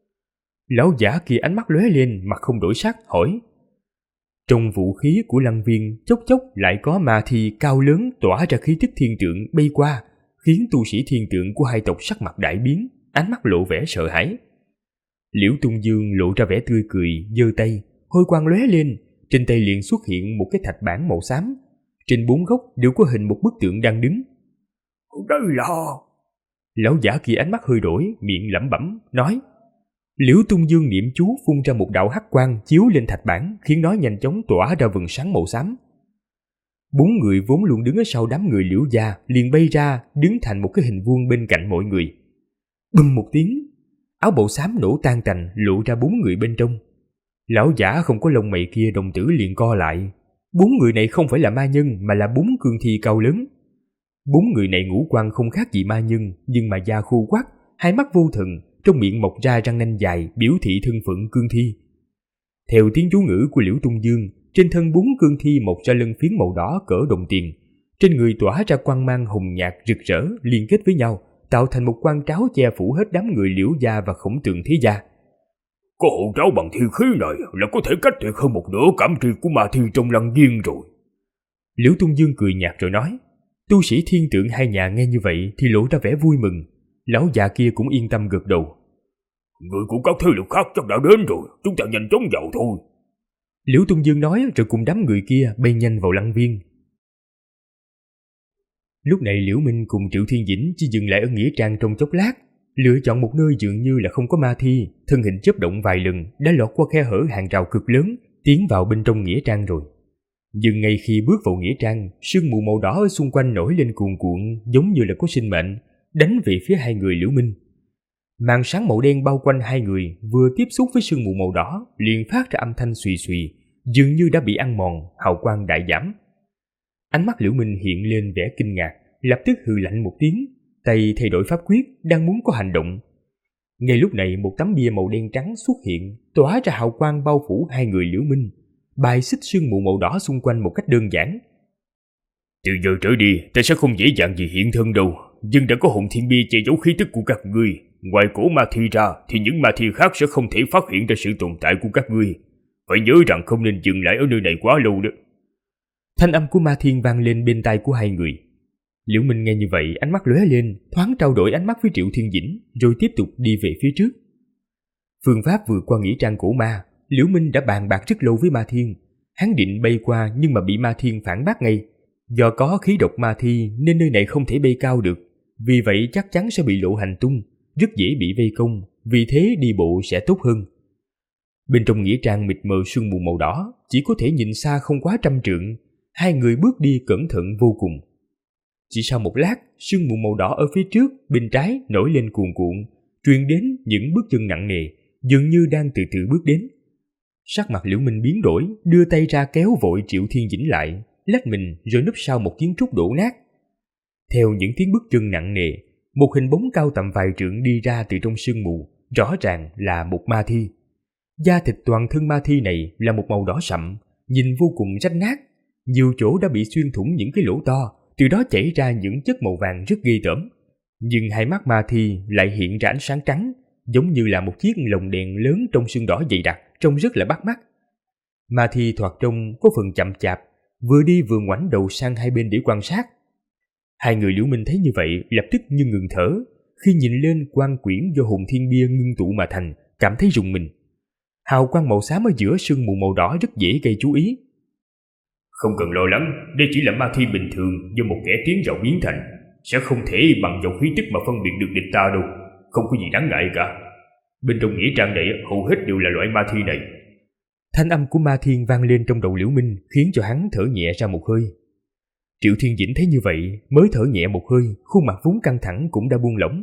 Lão giả kia ánh mắt lóe lên, mặt không đổi sắc, hỏi. Trong vũ khí của lăng viên chốc chốc lại có ma thi cao lớn tỏa ra khí tức thiên tượng bay qua, khiến tu sĩ thiên tượng của hai tộc sắc mặt đại biến, ánh mắt lộ vẻ sợ hãi. Liễu Tung Dương lộ ra vẻ tươi cười, giơ tay, hôi quang lóe lên, trên tay liền xuất hiện một cái thạch bản màu xám, trên 4 góc đều có hình một bức tượng đang đứng. Đây là... Lão giả kia ánh mắt hơi đổi, miệng lẩm bẩm nói. Liễu Tung Dương niệm chú phun ra một đạo hắc quang chiếu lên thạch bản, khiến nó nhanh chóng tỏa ra vầng sáng màu xám. 4 người vốn luôn đứng ở sau đám người Liễu gia liền bay ra, đứng thành một cái hình vuông bên cạnh mọi người. Bùm một tiếng, áo bào xám nổ tan tành, lộ ra 4 người bên trong. Lão giả không có lông mày kia đồng tử liền co lại. 4 người này không phải là ma nhân mà là 4 cương thi cao lớn. 4 người này ngũ quan không khác gì ma nhân, nhưng mà da khô quắt, hai mắt vô thần, trong miệng mọc ra răng nanh dài biểu thị thân phận cương thi. Theo tiếng chú ngữ của Liễu Tung Dương, trên thân 4 cương thi mọc ra lân phiến màu đỏ cỡ đồng tiền, trên người tỏa ra quang mang hồng nhạt rực rỡ liên kết với nhau, tạo thành một quang tráo che phủ hết đám người Liễu gia và Khổng Tường Thế Gia. Có hộ tráo bằng thi khí này là có thể cách tuyệt hơn một nửa cảm tri của ma thi trong lăng viên rồi. Liễu Tung Dương cười nhạt rồi nói. Tu sĩ thiên tượng hai nhà nghe như vậy thì lộ ra vẻ vui mừng. Lão già kia cũng yên tâm gật đầu. Người của các thế lực khác chắc đã đến rồi, chúng ta nhanh chóng vào thôi. Liễu Tung Dương nói rồi cùng đám người kia bay nhanh vào lăng viên. Lúc này Liễu Minh cùng Triệu Thiên Dĩnh chỉ dừng lại ở nghĩa trang trong chốc lát, lựa chọn một nơi dường như là không có ma thi, thân hình chớp động vài lần đã lọt qua khe hở hàng rào cực lớn, tiến vào bên trong nghĩa trang rồi. Nhưng ngay khi bước vào nghĩa trang, sương mù màu đỏ ở xung quanh nổi lên cuồn cuộn, giống như là có sinh mệnh, đánh về phía hai người Liễu Minh. Màn sáng màu đen bao quanh hai người vừa tiếp xúc với sương mù màu đỏ liền phát ra âm thanh xùy xùy, dường như đã bị ăn mòn, hào quang đại giảm. Ánh mắt Liễu Minh hiện lên vẻ kinh ngạc, lập tức hừ lạnh một tiếng, tay thay đổi pháp quyết, đang muốn có hành động. Ngay lúc này một tấm bia màu đen trắng xuất hiện, tỏa ra hào quang bao phủ hai người Liễu Minh, bài xích sương mù màu đỏ xung quanh một cách đơn giản. Từ giờ trở đi, ta sẽ không dễ dàng gì hiện thân đâu, nhưng đã có hồn thiên bia che giấu khí tức của các ngươi. Ngoài cổ ma thi ra, thì những ma thi khác sẽ không thể phát hiện ra sự tồn tại của các ngươi. Phải nhớ rằng không nên dừng lại ở nơi này quá lâu đó. Thanh âm của ma thiên vang lên bên tai của hai người. Liễu Minh nghe như vậy, ánh mắt lóe lên, thoáng trao đổi ánh mắt với Triệu Thiên Dĩnh, rồi tiếp tục đi về phía trước. Phương pháp vượt qua nghĩa trang cổ ma, Liễu Minh đã bàn bạc rất lâu với ma thiên. Hắn định bay qua nhưng mà bị ma thiên phản bác ngay. Do có khí độc ma thi nên nơi này không thể bay cao được, vì vậy chắc chắn sẽ bị lộ hành tung, rất dễ bị vây công, vì thế đi bộ sẽ tốt hơn. Bên trong nghĩa trang mịt mờ sương mù màu đỏ, chỉ có thể nhìn xa không quá 100 trượng. Hai người bước đi cẩn thận vô cùng. Chỉ sau một lát, sương mù màu đỏ ở phía trước, bên trái nổi lên cuồn cuộn, truyền đến những bước chân nặng nề, dường như đang từ từ bước đến. Sắc mặt Liễu Minh biến đổi, đưa tay ra kéo vội Triệu Thiên Dĩnh lại, lách mình rồi núp sau một kiến trúc đổ nát. Theo những tiếng bước chân nặng nề, một hình bóng cao tầm vài trượng đi ra từ trong sương mù, rõ ràng là một ma thi. Da thịt toàn thân ma thi này là một màu đỏ sậm, nhìn vô cùng rách nát, nhiều chỗ đã bị xuyên thủng những cái lỗ to, từ đó chảy ra những chất màu vàng rất ghê tởm. Nhưng hai mắt ma thi lại hiện ra ánh sáng trắng, giống như là một chiếc lồng đèn lớn trong sương đỏ dày đặc, trông rất là bắt mắt. Ma thi thoạt trông có phần chậm chạp, vừa đi vừa ngoảnh đầu sang hai bên để quan sát. Hai người Liễu Minh thấy như vậy lập tức như ngừng thở, khi nhìn lên quan quyển do hồn thiên bia ngưng tụ mà thành, cảm thấy rùng mình. Hào quang màu xám ở giữa sương mù màu đỏ rất dễ gây chú ý. Không cần lo lắng, đây chỉ là ma thi bình thường do một kẻ tiến vào biến thành, sẽ không thể bằng dòng khí tức mà phân biệt được địch ta đâu, không có gì đáng ngại cả. Bên trong nghĩa trang này hầu hết đều là loại ma thi này. Thanh âm của ma thiên vang lên trong đầu Liễu Minh, khiến cho hắn thở nhẹ ra một hơi. Triệu Thiên Dĩnh thấy như vậy, mới thở nhẹ một hơi, khuôn mặt vốn căng thẳng cũng đã buông lỏng.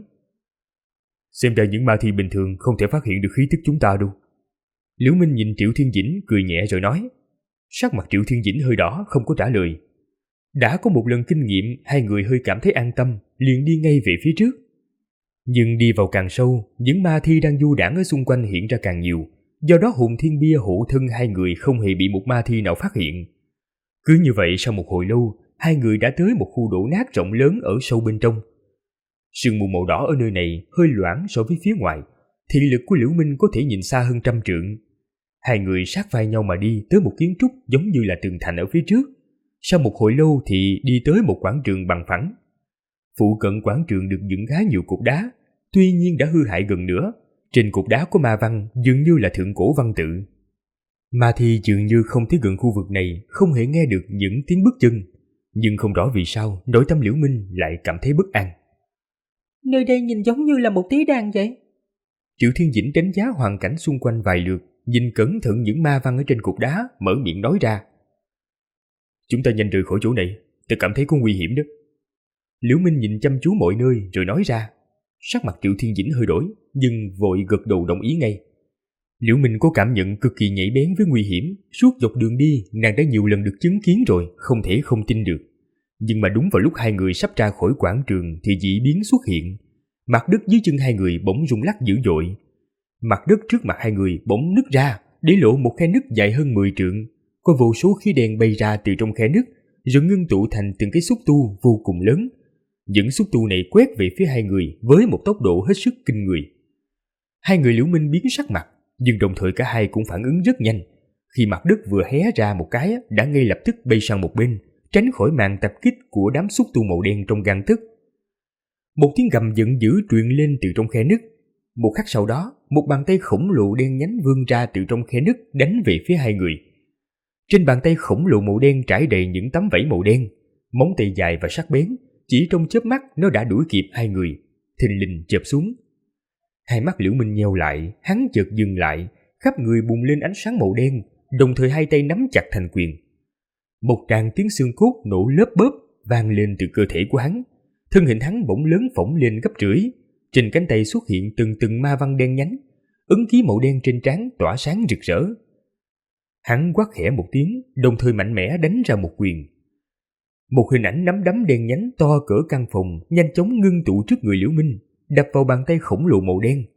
Xem ra những ma thi bình thường không thể phát hiện được khí tức chúng ta đâu. Liễu Minh nhìn Triệu Thiên Dĩnh cười nhẹ rồi nói. Sắc mặt Triệu Thiên Dĩnh hơi đỏ, không có trả lời. Đã có một lần kinh nghiệm, hai người hơi cảm thấy an tâm, liền đi ngay về phía trước. Nhưng đi vào càng sâu, những ma thi đang du đãng ở xung quanh hiện ra càng nhiều, do đó hồn thiên bia hộ thân hai người không hề bị một ma thi nào phát hiện. Cứ như vậy sau một hồi lâu, hai người đã tới một khu đổ nát rộng lớn ở sâu bên trong. Sương mù màu đỏ ở nơi này hơi loãng so với phía ngoài, thị lực của Liễu Minh có thể nhìn xa hơn 100 trượng. Hai người sát vai nhau mà đi tới một kiến trúc giống như là tường thành ở phía trước. Sau một hồi lâu thì đi tới một quảng trường bằng phẳng. Phụ cận quảng trường được dựng khá nhiều cột đá, tuy nhiên đã hư hại gần nữa. Trên cột đá có ma văn dường như là thượng cổ văn tự. Ma thi dường như không tới gần khu vực này, không hề nghe được những tiếng bước chân. Nhưng không rõ vì sao nội tâm Liễu Minh lại cảm thấy bất an. Nơi đây nhìn giống như là một tế đàn vậy. Triệu Thiên Dĩnh đánh giá hoàn cảnh xung quanh vài lượt, nhìn cẩn thận những ma văn ở trên cột đá, mở miệng nói ra. Chúng ta nhanh rời khỏi chỗ này, ta cảm thấy có nguy hiểm đó. Liễu Minh nhìn chăm chú mọi nơi rồi nói ra. Sắc mặt Triệu Thiên Dĩnh hơi đổi, nhưng vội gật đầu đồng ý ngay. Liễu Minh có cảm nhận cực kỳ nhạy bén với nguy hiểm, suốt dọc đường đi nàng đã nhiều lần được chứng kiến rồi, không thể không tin được. Nhưng mà đúng vào lúc hai người sắp ra khỏi quảng trường thì dị biến xuất hiện. Mặt đất dưới chân hai người bỗng rung lắc dữ dội. Mặt đất trước mặt hai người bỗng nứt ra, để lộ một khe nứt dài hơn 10 trượng. Có vô số khí đen bay ra từ trong khe nứt, rồi ngưng tụ thành từng cái xúc tu vô cùng lớn. Những xúc tu này quét về phía hai người với một tốc độ hết sức kinh người. Hai người Liễu Minh biến sắc mặt, nhưng đồng thời cả hai cũng phản ứng rất nhanh. Khi mặt đất vừa hé ra một cái đã ngay lập tức bay sang một bên, tránh khỏi màn tập kích của đám xúc tu màu đen trong gang tấc. Một tiếng gầm giận dữ truyền lên từ trong khe nứt. Một khắc sau đó, một bàn tay khổng lồ đen nhánh vươn ra từ trong khe nứt đánh về phía hai người. Trên bàn tay khổng lồ màu đen trải đầy những tấm vảy màu đen, móng tay dài và sắc bén, chỉ trong chớp mắt nó đã đuổi kịp hai người, thình lình chộp xuống. Hai mắt Liễu Minh nheo lại, hắn chợt dừng lại, khắp người bùng lên ánh sáng màu đen, đồng thời hai tay nắm chặt thành quyền. Một tràng tiếng xương cốt nổ lớp bớp vang lên từ cơ thể của hắn, thân hình hắn bỗng lớn phỏng lên gấp rưỡi, trên cánh tay xuất hiện từng ma văn đen nhánh, ấn ký màu đen trên trán tỏa sáng rực rỡ. Hắn quát khẽ một tiếng, đồng thời mạnh mẽ đánh ra một quyền. Một hình ảnh nắm đấm đen nhánh to cỡ căn phòng nhanh chóng ngưng tụ trước người Liễu Minh, đập vào bàn tay khổng lồ màu đen.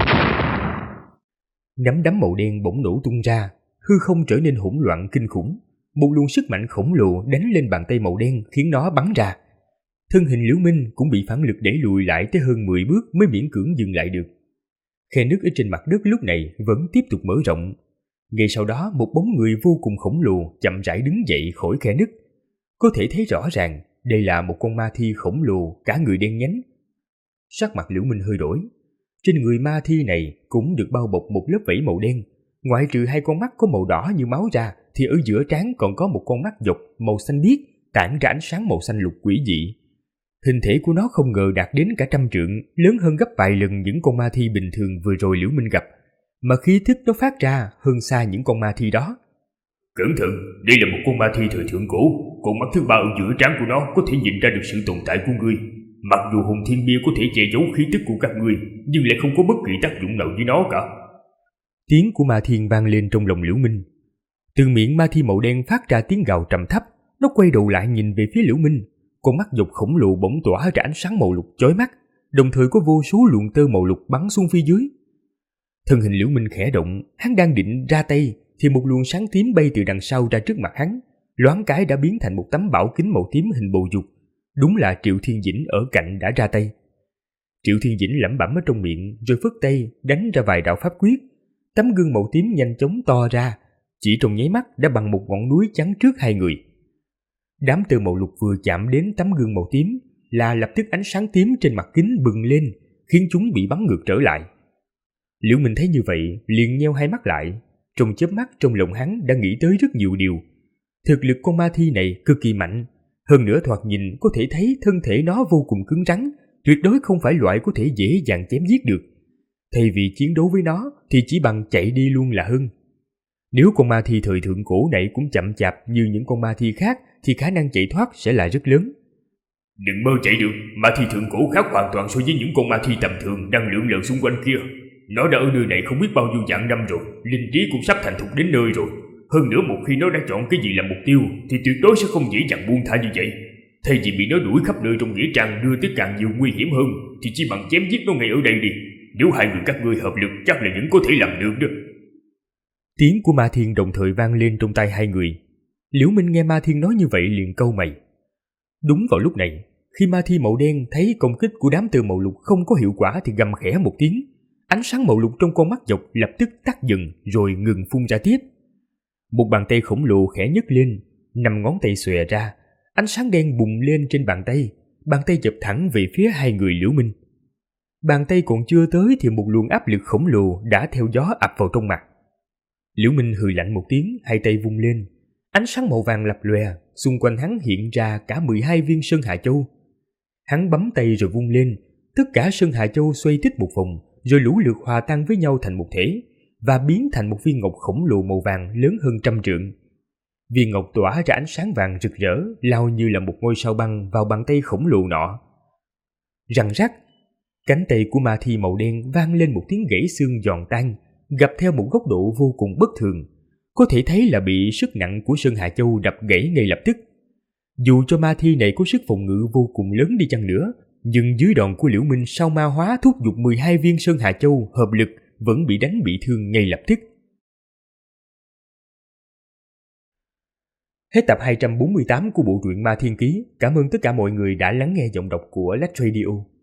Nắm đấm màu đen bỗng nổ tung ra, hư không trở nên hỗn loạn kinh khủng. Một luồng sức mạnh khổng lồ đánh lên bàn tay màu đen khiến nó bắn ra. Thân hình Liễu Minh cũng bị phản lực đẩy lùi lại tới hơn 10 bước mới miễn cưỡng dừng lại được. Khe nứt ở trên mặt đất lúc này vẫn tiếp tục mở rộng. Ngay sau đó một bóng người vô cùng khổng lồ chậm rãi đứng dậy khỏi khe nứt. Có thể thấy rõ ràng đây là một con ma thi khổng lồ cả người đen nhánh. Sắc mặt Liễu Minh hơi đổi. Trên người ma thi này cũng được bao bọc một lớp vảy màu đen. Ngoại trừ hai con mắt có màu đỏ như máu ra thì ở giữa trán còn có một con mắt dọc màu xanh biếc tản ra ánh sáng màu xanh lục quỷ dị. Hình thể của nó không ngờ đạt đến cả 100 trượng, lớn hơn gấp vài lần những con ma thi bình thường vừa rồi Liễu Minh gặp, mà khí thức nó phát ra hơn xa những con ma thi đó. Cẩn thận, đây là một con ma thi thời thượng cổ, con mắt thứ ba ở giữa trán của nó có thể nhìn ra được sự tồn tại của ngươi. Mặc dù hồn thiên bia có thể che giấu khí tức của các ngươi, nhưng lại không có bất kỳ tác dụng nào với nó cả. Tiếng của ma thiên vang lên trong lòng Liễu Minh. Từ miệng ma thi màu đen phát ra tiếng gào trầm thấp, nó quay đầu lại nhìn về phía Liễu Minh. Con mắt dọc khổng lồ bỗng tỏa ra ánh sáng màu lục chói mắt, đồng thời có vô số luồng tơ màu lục bắn xuống phía dưới. Thân hình Liễu Minh khẽ động, hắn đang định ra tay thì một luồng sáng tím bay từ đằng sau ra trước mặt hắn, loáng cái đã biến thành một tấm bảo kính màu tím hình bầu dục. Đúng là Triệu Thiên Dĩnh ở cạnh đã ra tay. Triệu Thiên Dĩnh lẩm bẩm ở trong miệng rồi phất tay đánh ra vài đạo pháp quyết. Tấm gương màu tím nhanh chóng to ra, chỉ trong nháy mắt đã bằng một ngọn núi chắn trước hai người. Đám tơ màu lục vừa chạm đến tấm gương màu tím là lập tức ánh sáng tím trên mặt kính bừng lên, khiến chúng bị bắn ngược trở lại. Liễu Minh thấy như vậy liền nheo hai mắt lại. Trong chớp mắt trong lòng hắn đã nghĩ tới rất nhiều điều. Thực lực con ma thi này cực kỳ mạnh, hơn nữa thoạt nhìn có thể thấy thân thể nó vô cùng cứng rắn, tuyệt đối không phải loại có thể dễ dàng chém giết được. Thay vì chiến đấu với nó thì chỉ bằng chạy đi luôn là hơn. Nếu con ma thi thời thượng cổ này cũng chậm chạp như những con ma thi khác thì khả năng chạy thoát sẽ là rất lớn. Đừng mơ chạy được, ma thi thượng cổ khác hoàn toàn so với những con ma thi tầm thường đang lượn lờ xung quanh kia. Nó đã ở nơi này không biết bao nhiêu vạn năm rồi, linh trí cũng sắp thành thục đến nơi rồi. Hơn nữa một khi nó đã chọn cái gì làm mục tiêu thì tuyệt đối sẽ không dễ dàng buông tha như vậy. Thay vì bị nó đuổi khắp nơi trong nghĩa trang đưa tới càng nhiều nguy hiểm hơn thì chỉ bằng chém giết nó ngay ở đây đi. Nếu hai người các ngươi hợp lực chắc là vẫn có thể làm được đó. Tiếng của ma thiên đồng thời vang lên trong tai hai người. Liễu Minh nghe ma thiên nói như vậy liền cau mày. Đúng vào lúc này, khi ma thi màu đen thấy công kích của đám tơ màu lục không có hiệu quả thì gầm khẽ một tiếng. Ánh sáng màu lục trong con mắt dọc lập tức tắt dần rồi ngừng phun ra tiếp. Một bàn tay khổng lồ khẽ nhấc lên, 5 ngón tay xòe ra, ánh sáng đen bùng lên trên bàn tay chụp thẳng về phía hai người Liễu Minh. Bàn tay còn chưa tới thì một luồng áp lực khổng lồ đã theo gió ập vào trong mặt. Liễu Minh hừ lạnh một tiếng, hai tay vung lên, ánh sáng màu vàng lập lòe, xung quanh hắn hiện ra cả 12 viên Sơn Hà Châu. Hắn bấm tay rồi vung lên, tất cả Sơn Hà Châu xoay tít một vòng, rồi lũ lượt hòa tan với nhau thành một thể và biến thành một viên ngọc khổng lồ màu vàng lớn hơn 100 trượng. Viên ngọc tỏa ra ánh sáng vàng rực rỡ, lao như là một ngôi sao băng vào bàn tay khổng lồ nọ. Răng rắc, cánh tay của ma thi màu đen vang lên một tiếng gãy xương giòn tan, gặp theo một góc độ vô cùng bất thường, có thể thấy là bị sức nặng của Sơn Hà Châu đập gãy ngay lập tức. Dù cho ma thi này có sức phòng ngự vô cùng lớn đi chăng nữa, nhưng dưới đòn của Liễu Minh sau ma hóa thúc giục 12 viên Sơn Hà Châu hợp lực vẫn bị đánh bị thương ngay lập tức. Hết tập 248 của bộ truyện Ma Thiên Ký. Cảm ơn tất cả mọi người đã lắng nghe giọng đọc của Lách Radio.